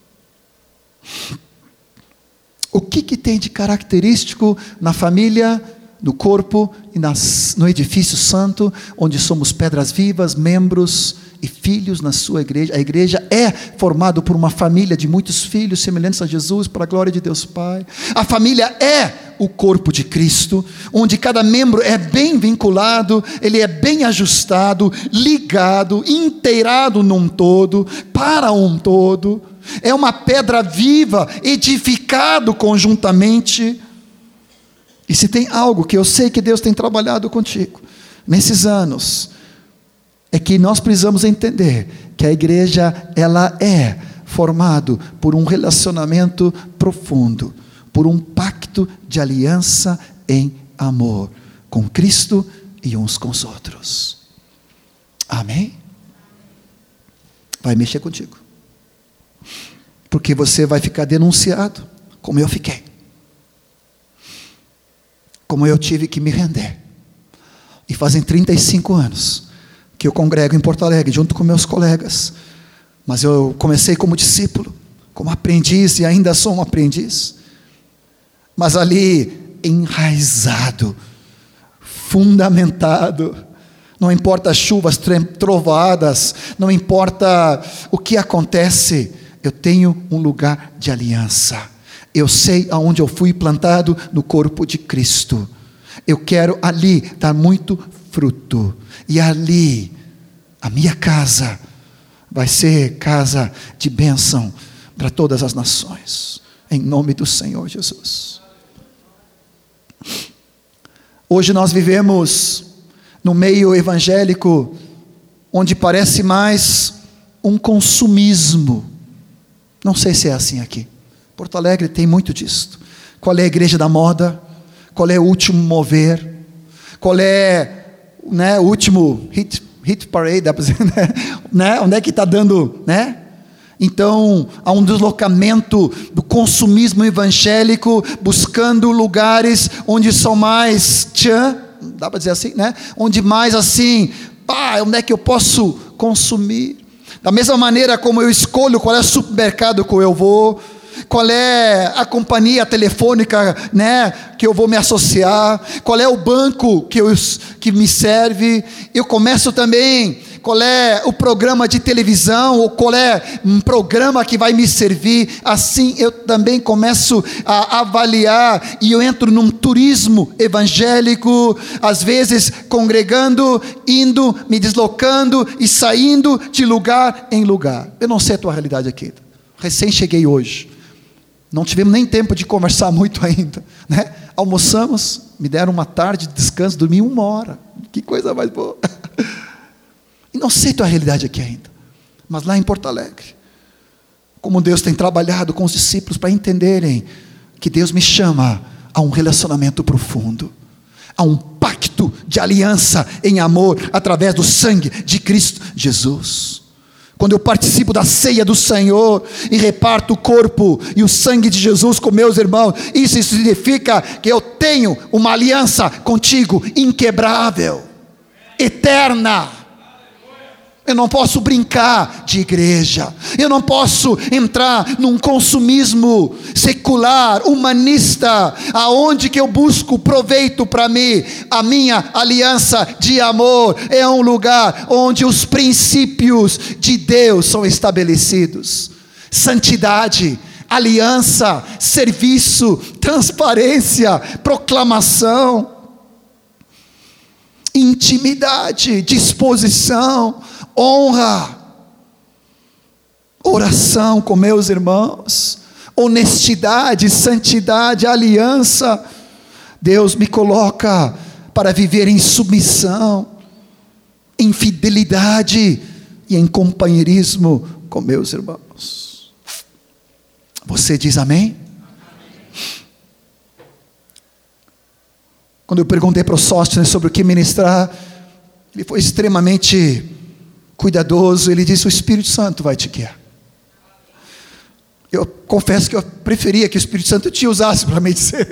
Speaker 1: O que que tem de característico na família, no corpo e nas, no edifício santo, onde somos pedras vivas, membros e filhos na sua igreja. A igreja é formada por uma família de muitos filhos semelhantes a Jesus, para a glória de Deus Pai. A família é o corpo de Cristo, onde cada membro é bem vinculado, ele é bem ajustado, ligado, inteirado num todo, para um todo. É uma pedra viva, edificado conjuntamente. E se tem algo que eu sei que Deus tem trabalhado contigo nesses anos, é que nós precisamos entender que a igreja, ela é formado por um relacionamento profundo, por um pacto de aliança em amor com Cristo e uns com os outros. Amém? Vai mexer contigo, porque você vai ficar denunciado, como eu fiquei, como eu tive que me render. E fazem trinta e cinco anos que eu congrego em Porto Alegre, junto com meus colegas. Mas eu comecei como discípulo, como aprendiz, e ainda sou um aprendiz. Mas ali, enraizado, fundamentado, não importa as chuvas, trovadas, não importa o que acontece, eu tenho um lugar de aliança. Eu sei aonde eu fui plantado, no corpo de Cristo. Eu quero ali dar muito fruto. E ali, a minha casa vai ser casa de bênção para todas as nações. Em nome do Senhor Jesus. Hoje nós vivemos no meio evangélico, onde parece mais um consumismo. Não sei se é assim aqui. Porto Alegre tem muito disso. Qual é a igreja da moda? Qual é o último mover? Qual é, né, o último hit, hit parade? Dá para dizer, né? Onde é que está dando, né? Então, há um deslocamento do consumismo evangélico, buscando lugares onde são mais tchan, dá para dizer assim, né? Onde mais assim, pá, onde é que eu posso consumir? Da mesma maneira como eu escolho qual é o supermercado que eu vou, qual é a companhia telefônica, né, que eu vou me associar, qual é o banco que, eu, que me serve, eu começo também, qual é o programa de televisão, ou qual é um programa que vai me servir, assim eu também começo a avaliar, e eu entro num turismo evangélico, às vezes congregando, indo, me deslocando, e saindo de lugar em lugar. Eu não sei a tua realidade aqui, recém cheguei hoje, não tivemos nem tempo de conversar muito ainda, né? Almoçamos, me deram uma tarde de descanso, dormi uma hora, que coisa mais boa. E não sei a tua realidade aqui ainda, mas lá em Porto Alegre, como Deus tem trabalhado com os discípulos para entenderem que Deus me chama a um relacionamento profundo, a um pacto de aliança em amor, através do sangue de Cristo Jesus. Quando eu participo da ceia do Senhor e reparto o corpo e o sangue de Jesus com meus irmãos, isso significa que eu tenho uma aliança contigo inquebrável, eterna. Eu não posso brincar de igreja, eu não posso entrar num consumismo secular, humanista, aonde que eu busco proveito para mim. A minha aliança de amor é um lugar onde os princípios de Deus são estabelecidos: santidade, aliança, serviço, transparência, proclamação, intimidade, disposição, honra, oração com meus irmãos, honestidade, santidade, aliança. Deus me coloca para viver em submissão, em fidelidade e em companheirismo com meus irmãos. Você diz amém? Quando eu perguntei para o Sóstenes sobre o que ministrar, ele foi extremamente cuidadoso. Ele disse: o Espírito Santo vai te guiar. Eu confesso que eu preferia que o Espírito Santo te usasse para me dizer,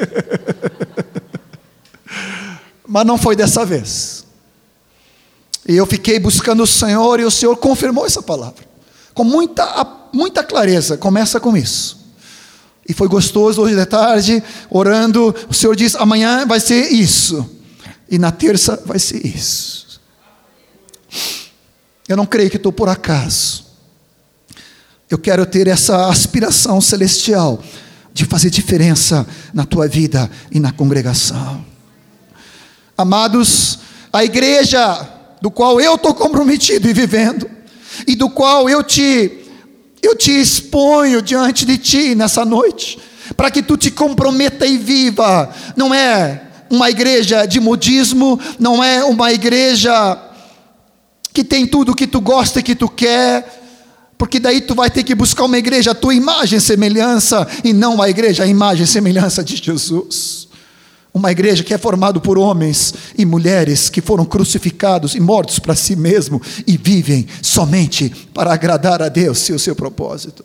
Speaker 1: mas não foi dessa vez. E eu fiquei buscando o Senhor, e o Senhor confirmou essa palavra com muita, muita clareza. Começa com isso. E foi gostoso hoje de tarde, orando. O Senhor disse: amanhã vai ser isso, e na terça vai ser isso. Eu não creio que estou por acaso. Eu quero ter essa aspiração celestial de fazer diferença na tua vida e na congregação. Amados, a igreja do qual eu estou comprometido e vivendo, e do qual eu te, eu te exponho diante de ti nessa noite, para que tu te comprometa e viva, não é uma igreja de modismo, não é uma igreja que tem tudo o que tu gosta e que tu quer, porque daí tu vai ter que buscar uma igreja, a tua imagem e semelhança, e não uma igreja, a imagem e semelhança de Jesus. Uma igreja que é formada por homens e mulheres que foram crucificados e mortos para si mesmo, e vivem somente para agradar a Deus e o seu propósito.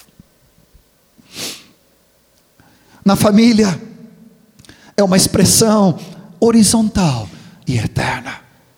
Speaker 1: Na família, é uma expressão horizontal e eterna.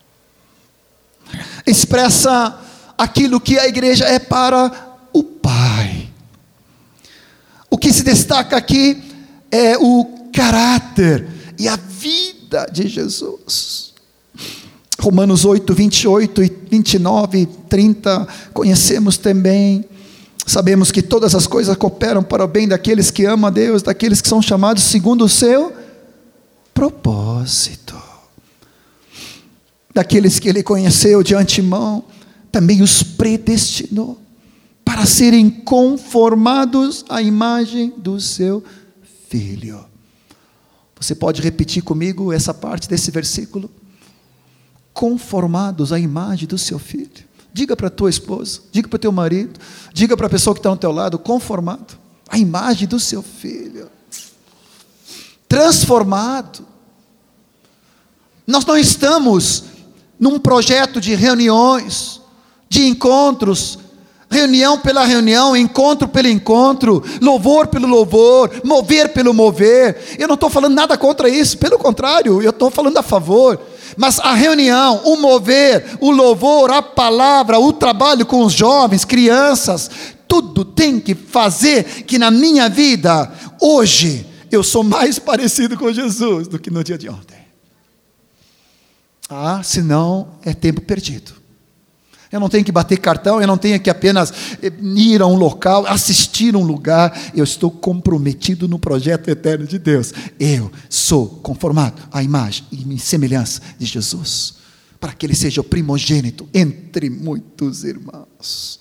Speaker 1: Expressa aquilo que a igreja é para o Pai. O que se destaca aqui é o caráter e a vida de Jesus. Romanos oito, vinte e oito e vinte e nove, trinta, conhecemos também. Sabemos que todas as coisas cooperam para o bem daqueles que amam a Deus, daqueles que são chamados segundo o seu propósito. Daqueles que Ele conheceu de antemão, também os predestinou para serem conformados à imagem do seu Filho. Você pode repetir comigo essa parte desse versículo? Conformados à imagem do seu Filho. Diga para a tua esposa, diga para o teu marido, diga para a pessoa que está ao teu lado, conformado à imagem do seu Filho. Transformado. Nós não estamos num projeto de reuniões, de encontros, reunião pela reunião, encontro pelo encontro, louvor pelo louvor, mover pelo mover. Eu não estou falando nada contra isso, pelo contrário, eu estou falando a favor. Mas a reunião, o mover, o louvor, a palavra, o trabalho com os jovens, crianças, tudo tem que fazer que na minha vida, hoje, eu sou mais parecido com Jesus do que no dia de ontem. Ah, senão é tempo perdido. Eu não tenho que bater cartão, eu não tenho que apenas ir a um local, assistir a um lugar. Eu estou comprometido no projeto eterno de Deus. Eu sou conformado à imagem e semelhança de Jesus, para que Ele seja o primogênito entre muitos irmãos.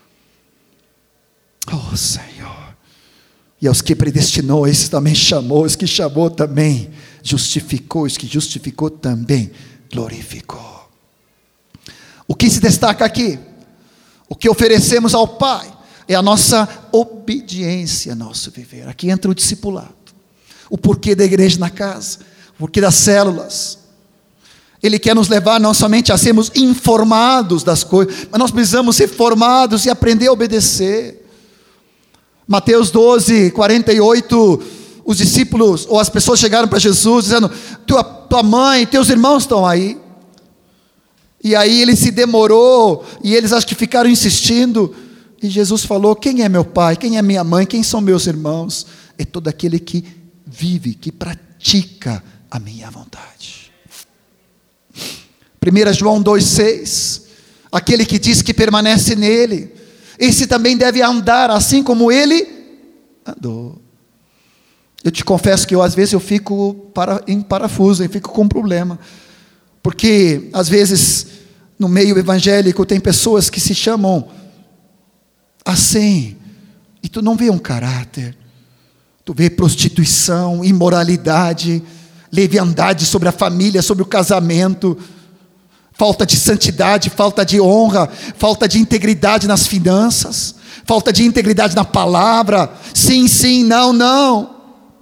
Speaker 1: Oh Senhor, e aos que predestinou, esses também chamou, os que chamou também justificou, os que justificou também glorificou. O que se destaca aqui, o que oferecemos ao Pai, é a nossa obediência, nosso viver. Aqui entra o discipulado, o porquê da igreja na casa, o porquê das células. Ele quer nos levar não somente a sermos informados das coisas, mas nós precisamos ser formados e aprender a obedecer. Mateus doze, quarenta e oito, os discípulos, ou as pessoas chegaram para Jesus, dizendo, tua, tua mãe, teus irmãos estão aí. E aí ele se demorou, e eles acho que ficaram insistindo, e Jesus falou, quem é meu pai, quem é minha mãe, quem são meus irmãos? É todo aquele que vive, que pratica a minha vontade. primeiro João dois, seis, aquele que diz que permanece nele, esse também deve andar assim como ele andou. Eu te confesso que eu às vezes eu fico para, em parafuso, eu fico com um problema, porque às vezes no meio evangélico tem pessoas que se chamam assim, e tu não vê um caráter, tu vê prostituição, imoralidade, leviandade sobre a família, sobre o casamento, falta de santidade, falta de honra, falta de integridade nas finanças, falta de integridade na palavra, sim, sim, não, não.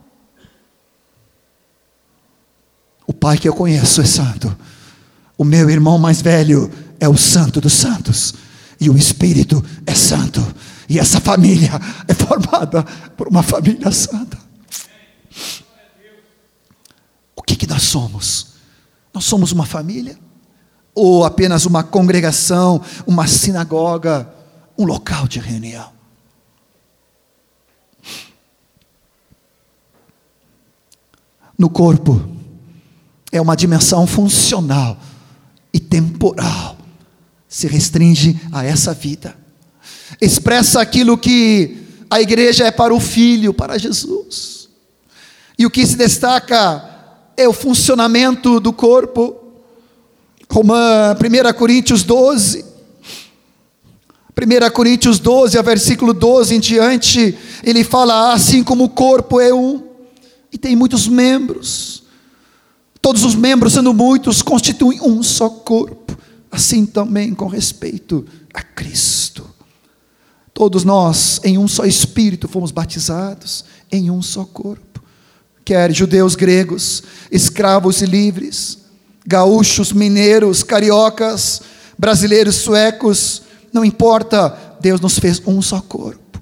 Speaker 1: O pai que eu conheço é santo, o meu irmão mais velho é o santo dos santos, e o Espírito é santo, e essa família é formada por uma família santa. O que que nós somos? Nós somos uma família? Ou apenas uma congregação, uma sinagoga, um local de reunião? No corpo, é uma dimensão funcional e temporal, se restringe a essa vida. Expressa aquilo que a igreja é para o Filho, para Jesus. E o que se destaca é o funcionamento do corpo. Romã, primeira Coríntios doze. primeira Coríntios doze, a versículo doze em diante, ele fala: assim como o corpo é um, e tem muitos membros, todos os membros, sendo muitos, constituem um só corpo, assim também com respeito a Cristo. Todos nós, em um só Espírito, fomos batizados, em um só corpo, quer judeus, gregos, escravos e livres, gaúchos, mineiros, cariocas, brasileiros, suecos, não importa, Deus nos fez um só corpo.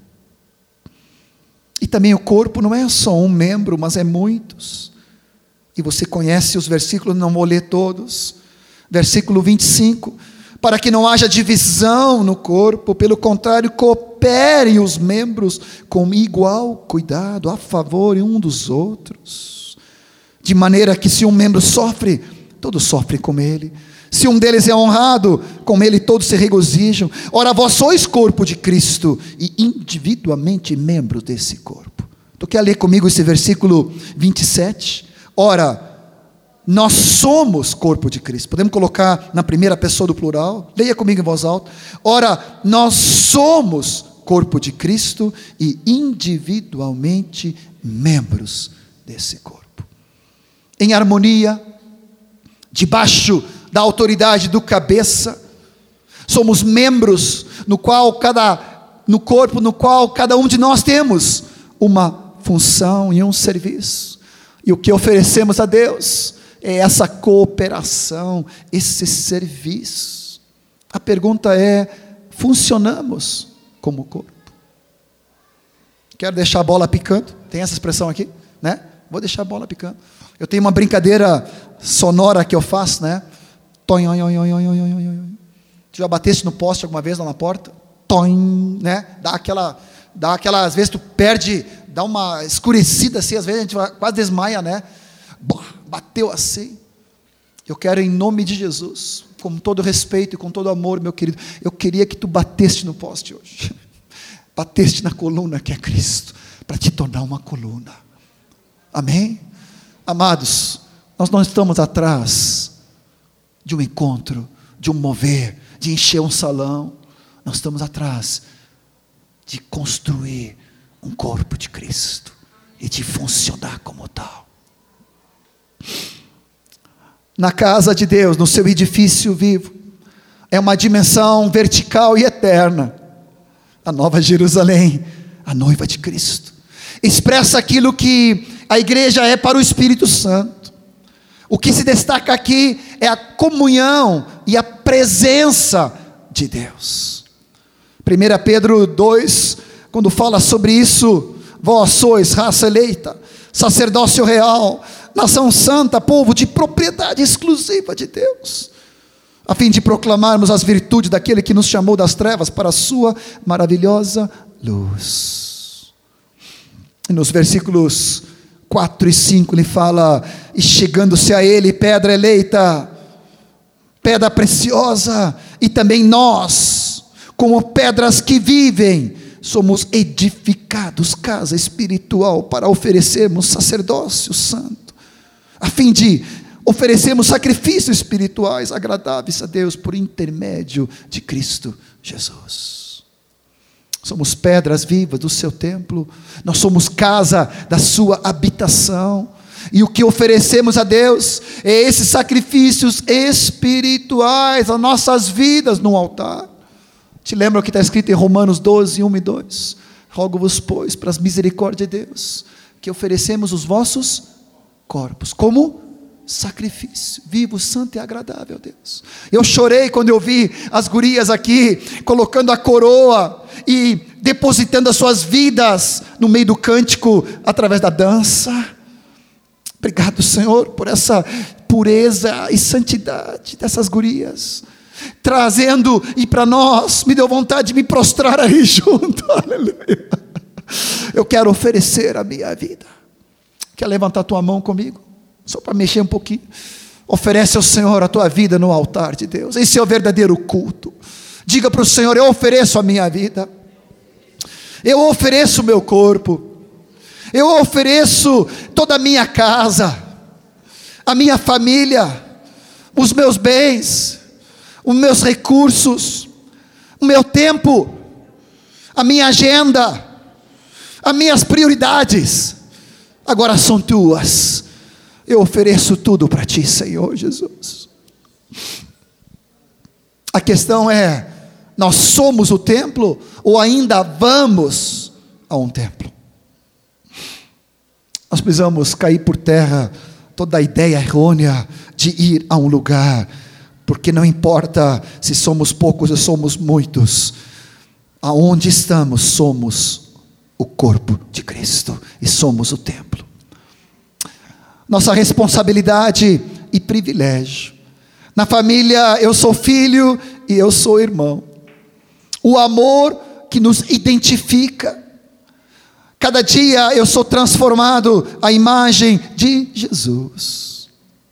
Speaker 1: E também o corpo não é só um membro, mas é muitos. E você conhece os versículos, não vou ler todos. Versículo vinte e cinco: para que não haja divisão no corpo, pelo contrário, cooperem os membros com igual cuidado, a favor um dos outros, de maneira que se um membro sofre, todos sofrem com ele. Se um deles é honrado, com ele todos se regozijam. Ora, vós sois corpo de Cristo, e individualmente membros desse corpo. Tu quer ler comigo esse versículo vinte e sete? Ora, nós somos corpo de Cristo. Podemos colocar na primeira pessoa do plural? Leia comigo em voz alta. Ora, nós somos corpo de Cristo e individualmente membros desse corpo. Em harmonia, debaixo da autoridade do cabeça, somos membros no qual cada, no corpo no qual cada um de nós temos uma função e um serviço. E o que oferecemos a Deus é essa cooperação, esse serviço. A pergunta é: funcionamos como corpo? Quero deixar a bola picando. Tem essa expressão aqui, né? Vou deixar a bola picando. Eu tenho uma brincadeira sonora que eu faço, né? Toin, oin, oin, oin, oin, oin, oin. Tu já bateste no poste alguma vez lá na porta? Toin, né? Dá aquela, dá aquela, às vezes tu perde, dá uma escurecida assim, às vezes a gente quase desmaia, né? Bateu assim. Eu quero, em nome de Jesus, com todo respeito e com todo amor, meu querido, eu queria que tu bateste no poste hoje, bateste na coluna que é Cristo, para te tornar uma coluna. Amém? Amados, nós não estamos atrás de um encontro, de um mover, de encher um salão. Nós estamos atrás de construir um corpo de Cristo e de funcionar como tal. Na casa de Deus, no seu edifício vivo, é uma dimensão vertical e eterna. A Nova Jerusalém, a noiva de Cristo, expressa aquilo que a igreja é para o Espírito Santo. O que se destaca aqui é a comunhão e a presença de Deus. primeira Pedro dois, quando fala sobre isso: vós sois raça eleita, sacerdócio real, nação santa, povo de propriedade exclusiva de Deus, a fim de proclamarmos as virtudes daquele que nos chamou das trevas para a sua maravilhosa luz. E nos versículos quatro e cinco ele fala: e chegando-se a ele, pedra eleita, pedra preciosa, e também nós, como pedras que vivem, somos edificados casa espiritual para oferecermos sacerdócio santo, a fim de oferecermos sacrifícios espirituais agradáveis a Deus por intermédio de Cristo Jesus. Somos pedras vivas do seu templo, nós somos casa da sua habitação, e o que oferecemos a Deus é esses sacrifícios espirituais, as nossas vidas no altar. Te lembra o que está escrito em Romanos doze, um e dois? Rogo-vos, pois, para as misericórdias de Deus, que oferecemos os vossos corpos como sacrifício vivo, santo e agradável a Deus. Eu chorei quando eu vi as gurias aqui colocando a coroa e depositando as suas vidas no meio do cântico através da dança. Obrigado, Senhor, por essa pureza e santidade dessas gurias, trazendo, e para nós me deu vontade de me prostrar aí junto. Aleluia. Eu quero oferecer a minha vida. Quer levantar tua mão comigo? Só para mexer um pouquinho. Oferece ao Senhor a tua vida no altar de Deus. Esse é o verdadeiro culto. Diga para o Senhor: eu ofereço a minha vida, eu ofereço o meu corpo, eu ofereço toda a minha casa, a minha família, os meus bens, os meus recursos, o meu tempo, a minha agenda, as minhas prioridades, agora são tuas. Eu ofereço tudo para ti, Senhor Jesus. A questão é: nós somos o templo ou ainda vamos a um templo? Nós precisamos cair por terra toda a ideia errônea de ir a um lugar, porque não importa se somos poucos ou somos muitos, aonde estamos somos o corpo de Cristo e somos o templo. Nossa responsabilidade e privilégio. Na família eu sou filho e eu sou irmão. O amor que nos identifica. Cada dia eu sou transformado à imagem de Jesus.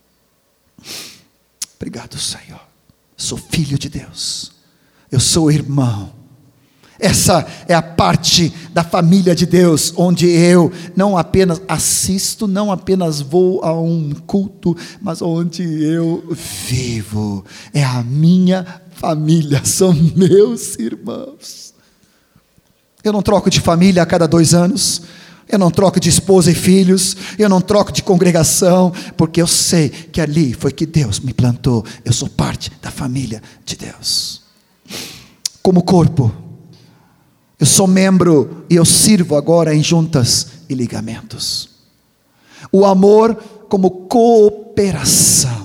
Speaker 1: Obrigado, Senhor. Sou filho de Deus. Eu sou irmão. Essa é a parte da família de Deus, onde eu não apenas assisto, não apenas vou a um culto, mas onde eu vivo. É a minha família, são meus irmãos. Eu não troco de família a cada dois anos, eu não troco de esposa e filhos, eu não troco de congregação, porque eu sei que ali foi que Deus me plantou. Eu sou parte da família de Deus. Como corpo, eu sou membro e eu sirvo agora em juntas e ligamentos. O amor como cooperação.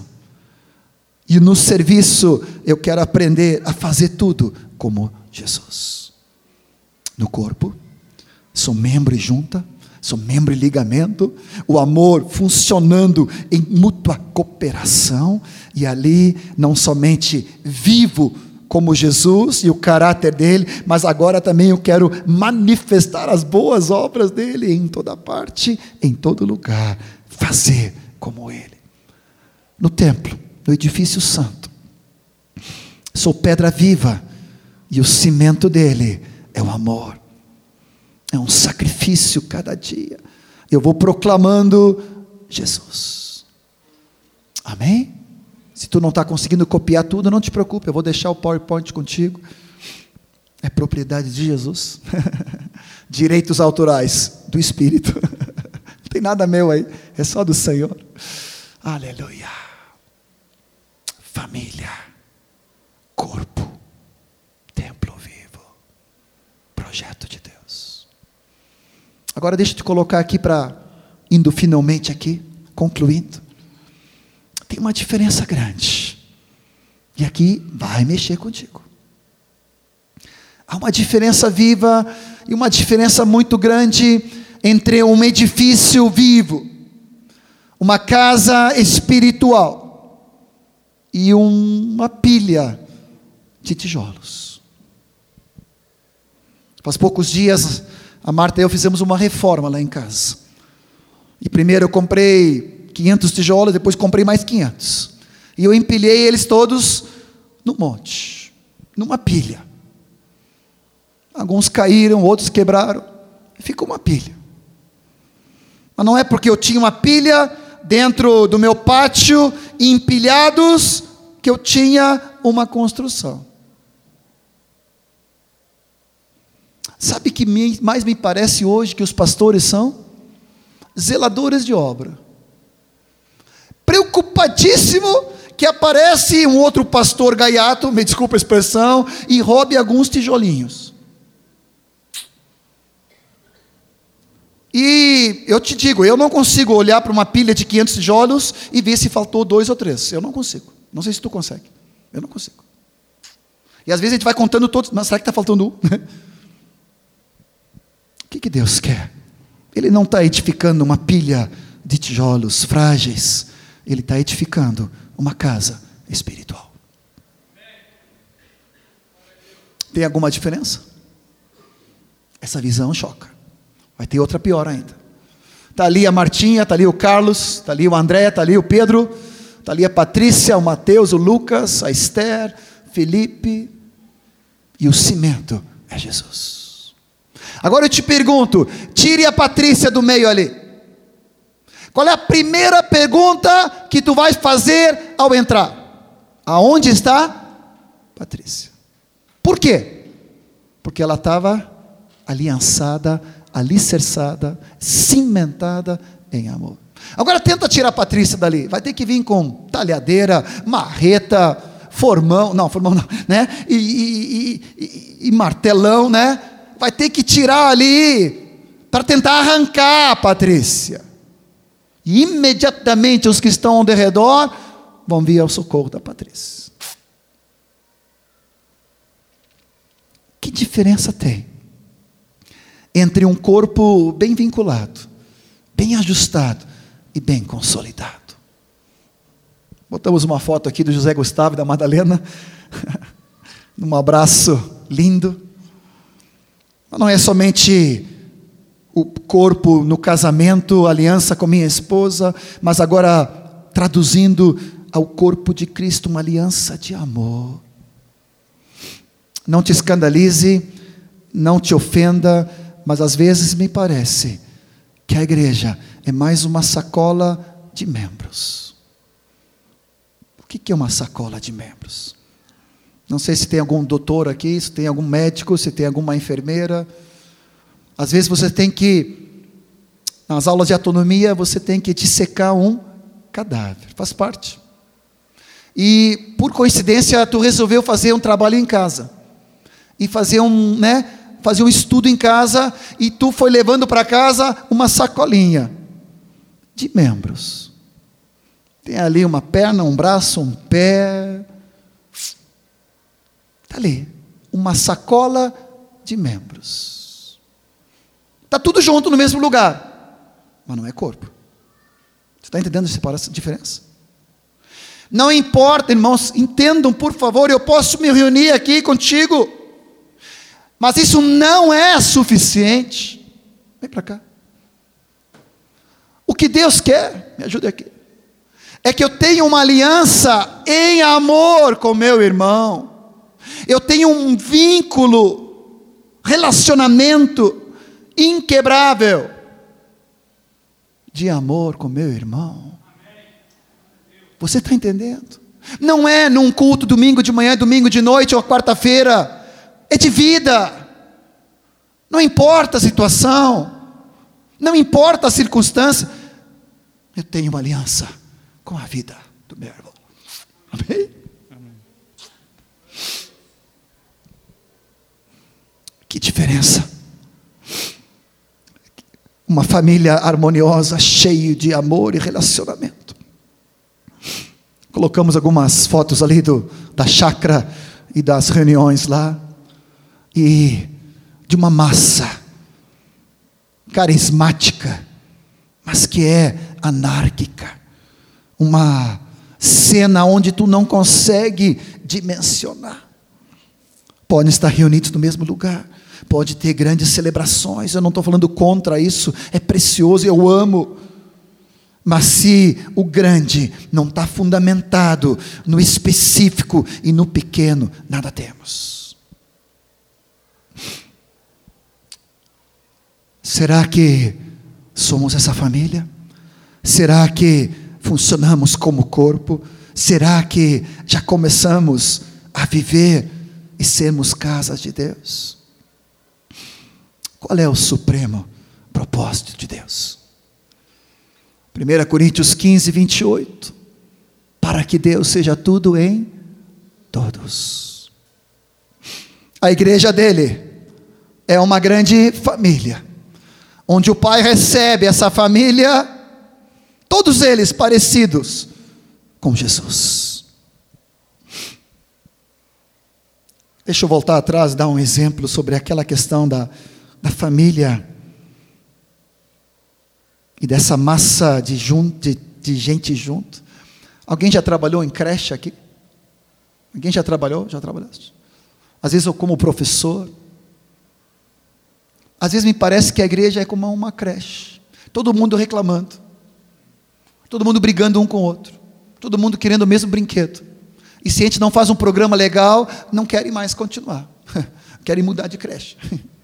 Speaker 1: E no serviço eu quero aprender a fazer tudo como Jesus. No corpo, sou membro e junta, sou membro e ligamento. O amor funcionando em mútua cooperação. E ali não somente vivo como Jesus e o caráter dele, mas agora também eu quero manifestar as boas obras dele em toda parte, em todo lugar, fazer como ele. No templo, no edifício santo, sou pedra viva e o cimento dele é o amor, é um sacrifício cada dia. Eu vou proclamando Jesus. Amém? Se tu não está conseguindo copiar tudo, não te preocupe, eu vou deixar o PowerPoint contigo. É propriedade de Jesus. Direitos autorais do Espírito. Não tem nada meu aí, é só do Senhor. Aleluia. Família, corpo, templo vivo, projeto de Deus. Agora deixa eu te colocar aqui para, indo finalmente aqui, concluindo. Tem uma diferença grande, e aqui vai mexer contigo. Há uma diferença viva, e uma diferença muito grande, entre um edifício vivo, uma casa espiritual, e uma pilha de tijolos. Faz poucos dias, a Marta e eu fizemos uma reforma lá em casa, e primeiro eu comprei quinhentos tijolos, depois comprei mais quinhentos. E eu empilhei eles todos no monte, numa pilha. Alguns caíram, outros quebraram. Ficou uma pilha. Mas não é porque eu tinha uma pilha dentro do meu pátio, empilhados, que eu tinha uma construção. Sabe o que mais me parece hoje que os pastores são? Zeladores de obra. Preocupadíssimo que aparece um outro pastor gaiato, me desculpa a expressão, e roube alguns tijolinhos. E eu te digo, eu não consigo olhar para uma pilha de quinhentos tijolos e ver se faltou dois ou três. Eu não consigo. Não sei se tu consegue. Eu não consigo. E às vezes a gente vai contando todos, mas será que está faltando um? O que, que Deus quer? Ele não está edificando uma pilha de tijolos frágeis. Ele está edificando uma casa espiritual. Tem alguma diferença? Essa visão choca. Vai ter outra pior ainda. Está ali a Martinha, está ali o Carlos, está ali o André, está ali o Pedro, Está ali a Patrícia, o Mateus, o Lucas, a Esther, Felipe, e o cimento é Jesus. Agora eu te pergunto, tire a Patrícia do meio ali. Qual é a primeira pergunta que tu vais fazer ao entrar? Aonde está Patrícia? Por quê? Porque ela estava aliançada, alicerçada, cimentada em amor. Agora tenta tirar a Patrícia dali. Vai ter que vir com talhadeira, marreta, formão, não, formão não, né? E, e, e, e martelão, né? Vai ter que tirar ali para tentar arrancar a Patrícia. E imediatamente os que estão ao redor vão vir ao socorro da Patrícia. Que diferença tem entre um corpo bem vinculado, bem ajustado e bem consolidado? Botamos uma foto aqui do José Gustavo e da Madalena, num abraço lindo. Mas não é somente o corpo no casamento, aliança com minha esposa, mas agora traduzindo ao corpo de Cristo, uma aliança de amor. Não te escandalize, não te ofenda, mas às vezes me parece que a igreja é mais uma sacola de membros. O que é uma sacola de membros? Não sei se tem algum doutor aqui, se tem algum médico, se tem alguma enfermeira. Às vezes você tem que, nas aulas de anatomia, você tem que dissecar um cadáver, faz parte. E por coincidência, tu resolveu fazer um trabalho em casa. E fazer um, né, fazer um estudo em casa, e tu foi levando para casa uma sacolinha de membros. Tem ali uma perna, um braço, um pé. Está ali, uma sacola de membros. Está tudo junto no mesmo lugar, mas não é corpo. Você está entendendo essa diferença? Não importa, irmãos, entendam por favor, eu posso me reunir aqui contigo, mas isso não é suficiente. Vem para cá. O que Deus quer, me ajude aqui, é que eu tenha uma aliança em amor com meu irmão. Eu tenho um vínculo, relacionamento inquebrável de amor com meu irmão. Você está entendendo? Não é num culto domingo de manhã, domingo de noite ou quarta-feira. É de vida. Não importa a situação, não importa a circunstância, eu tenho uma aliança com a vida do meu irmão. Amém? Amém. Que diferença. Uma família harmoniosa, cheia de amor e relacionamento. Colocamos algumas fotos ali do, da chácara e das reuniões lá. E de uma massa carismática, mas que é anárquica. Uma cena onde tu não consegue dimensionar. Podem estar reunidos no mesmo lugar, pode ter grandes celebrações, eu não estou falando contra isso, é precioso, eu amo. Mas se o grande não está fundamentado no específico e no pequeno, nada temos. Será que somos essa família? Será que funcionamos como corpo? Será que já começamos a viver e sermos casas de Deus? Qual é o supremo propósito de Deus? primeira Coríntios quinze, vinte e oito. Para que Deus seja tudo em todos. A igreja dele é uma grande família, onde o Pai recebe essa família, todos eles parecidos com Jesus. Deixa eu voltar atrás e dar um exemplo sobre aquela questão da, da família e dessa massa de, jun, de, de gente junto. Alguém já trabalhou em creche aqui? Alguém já trabalhou? Já trabalhaste? Às vezes eu como professor. Às vezes me parece que a igreja é como uma creche. Todo mundo reclamando. Todo mundo brigando um com o outro. todo mundo querendo o mesmo brinquedo. E se a gente não faz um programa legal, não querem mais continuar. Querem mudar de creche.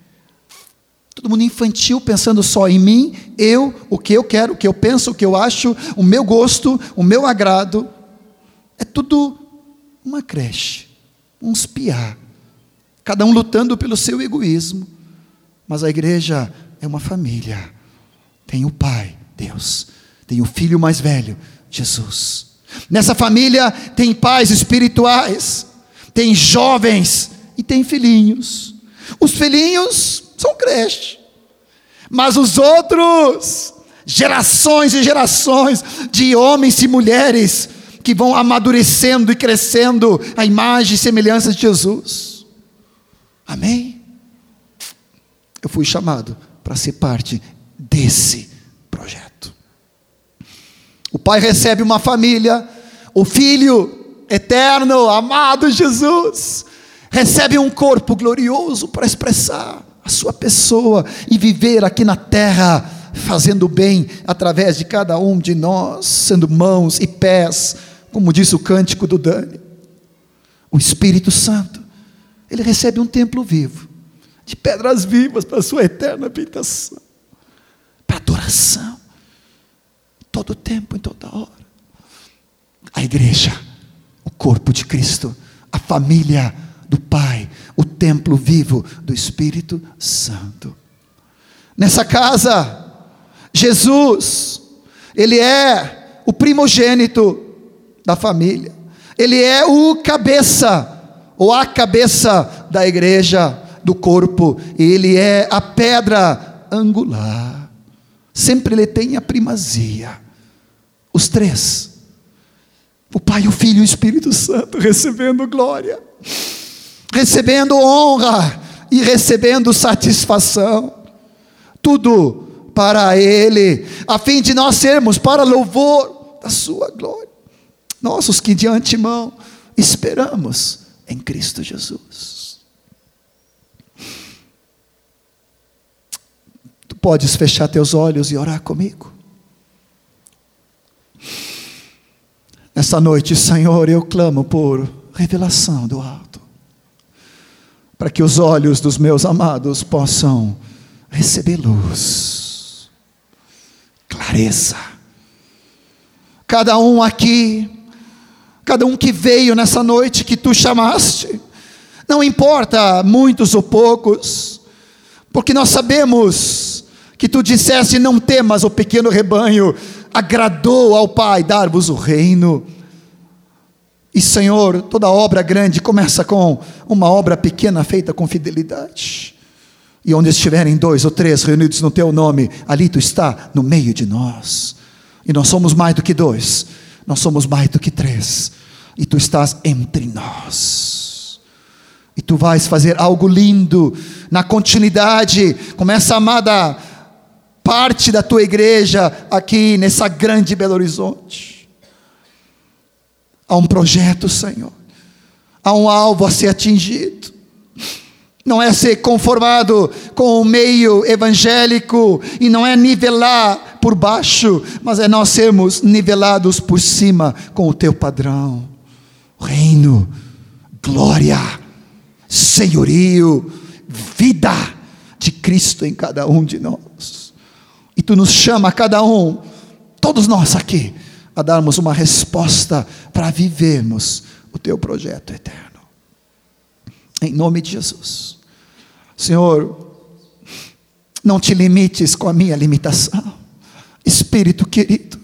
Speaker 1: Todo mundo infantil, pensando só em mim, eu, o que eu quero, o que eu penso, o que eu acho, o meu gosto, o meu agrado. É tudo uma creche, uns piá. Cada um lutando pelo seu egoísmo. Mas a igreja é uma família. Tem o Pai, Deus. Tem o Filho mais velho, Jesus. Nessa família tem pais espirituais. Tem jovens e tem filhinhos. Os filhinhos são creche. Mas os outros, gerações e gerações de homens e mulheres que vão amadurecendo e crescendo a imagem e semelhança de Jesus. Amém? Eu fui chamado para ser parte desse projeto. O Pai recebe uma família, o Filho eterno, amado Jesus, recebe um corpo glorioso para expressar a sua pessoa e viver aqui na terra, fazendo bem através de cada um de nós, sendo mãos e pés, como diz o cântico do Dani. O Espírito Santo, ele recebe um templo vivo, de pedras vivas para a sua eterna habitação, para adoração, todo tempo, em toda hora. A igreja, o corpo de Cristo, a família do Pai, o templo vivo do Espírito Santo. Nessa casa, Jesus, ele é o primogênito da família, ele é o cabeça, ou a cabeça da igreja, do corpo, ele é a pedra angular, sempre ele tem a primazia, os três, o Pai, o Filho e o Espírito Santo, recebendo glória, recebendo honra, e recebendo satisfação, tudo para ele, a fim de nós sermos para louvor da sua glória, nós os que de antemão esperamos em Cristo Jesus. Tu podes fechar teus olhos e orar comigo? Nessa noite, Senhor, eu clamo por revelação do alto, para que os olhos dos meus amados possam receber luz, clareza. Cada um aqui, cada um que veio nessa noite que tu chamaste, não importa muitos ou poucos, porque nós sabemos que tu disseste: não temas, o pequeno rebanho, agradou ao Pai dar-vos o reino. E Senhor, toda obra grande começa com uma obra pequena feita com fidelidade, e onde estiverem dois ou três reunidos no teu nome, ali tu está no meio de nós, e nós somos mais do que dois, nós somos mais do que três, e tu estás entre nós, e tu vais fazer algo lindo, na continuidade, com essa amada parte da tua igreja, aqui nessa grande Belo Horizonte. Há um projeto, Senhor, há um alvo a ser atingido, não é ser conformado com o meio evangélico, e não é nivelar por baixo, mas é nós sermos nivelados por cima, com o teu padrão, reino, glória, senhorio, vida de Cristo em cada um de nós, e tu nos chama a cada um, todos nós aqui, a darmos uma resposta para vivermos o teu projeto eterno, em nome de Jesus. Senhor, não te limites com a minha limitação, Espírito querido,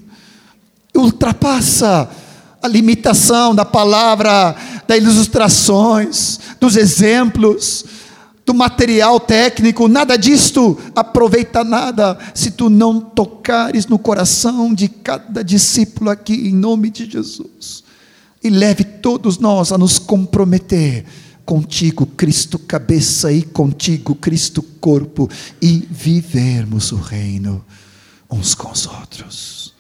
Speaker 1: ultrapassa a limitação da palavra, das ilustrações, dos exemplos, do material técnico. Nada disto aproveita nada se tu não tocares no coração de cada discípulo aqui, em nome de Jesus, e leve todos nós a nos comprometer contigo, Cristo cabeça, e contigo, Cristo corpo, e vivermos o reino uns com os outros,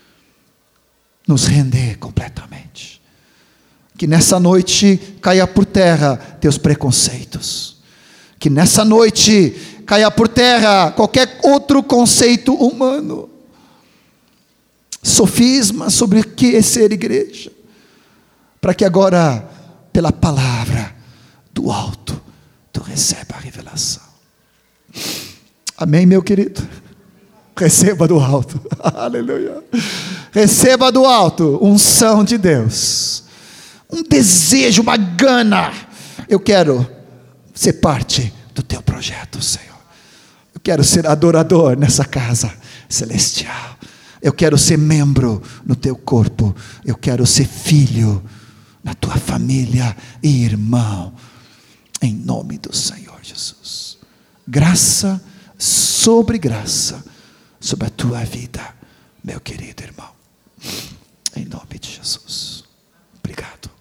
Speaker 1: nos render completamente, que nessa noite caia por terra teus preconceitos, que nessa noite caia por terra qualquer outro conceito humano. sofismas sobre o que é ser igreja, para que agora, pela palavra do alto, tu receba a revelação. Amém, meu querido? Receba do alto, aleluia. Receba do alto, unção de Deus, um desejo, uma gana. Eu quero ser parte do teu projeto, Senhor. Eu quero ser adorador nessa casa celestial. Eu quero ser membro no teu corpo. Eu quero ser filho na tua família e irmão, em nome do Senhor Jesus. Graça sobre graça sobre a tua vida, meu querido irmão, em nome de Jesus. Obrigado.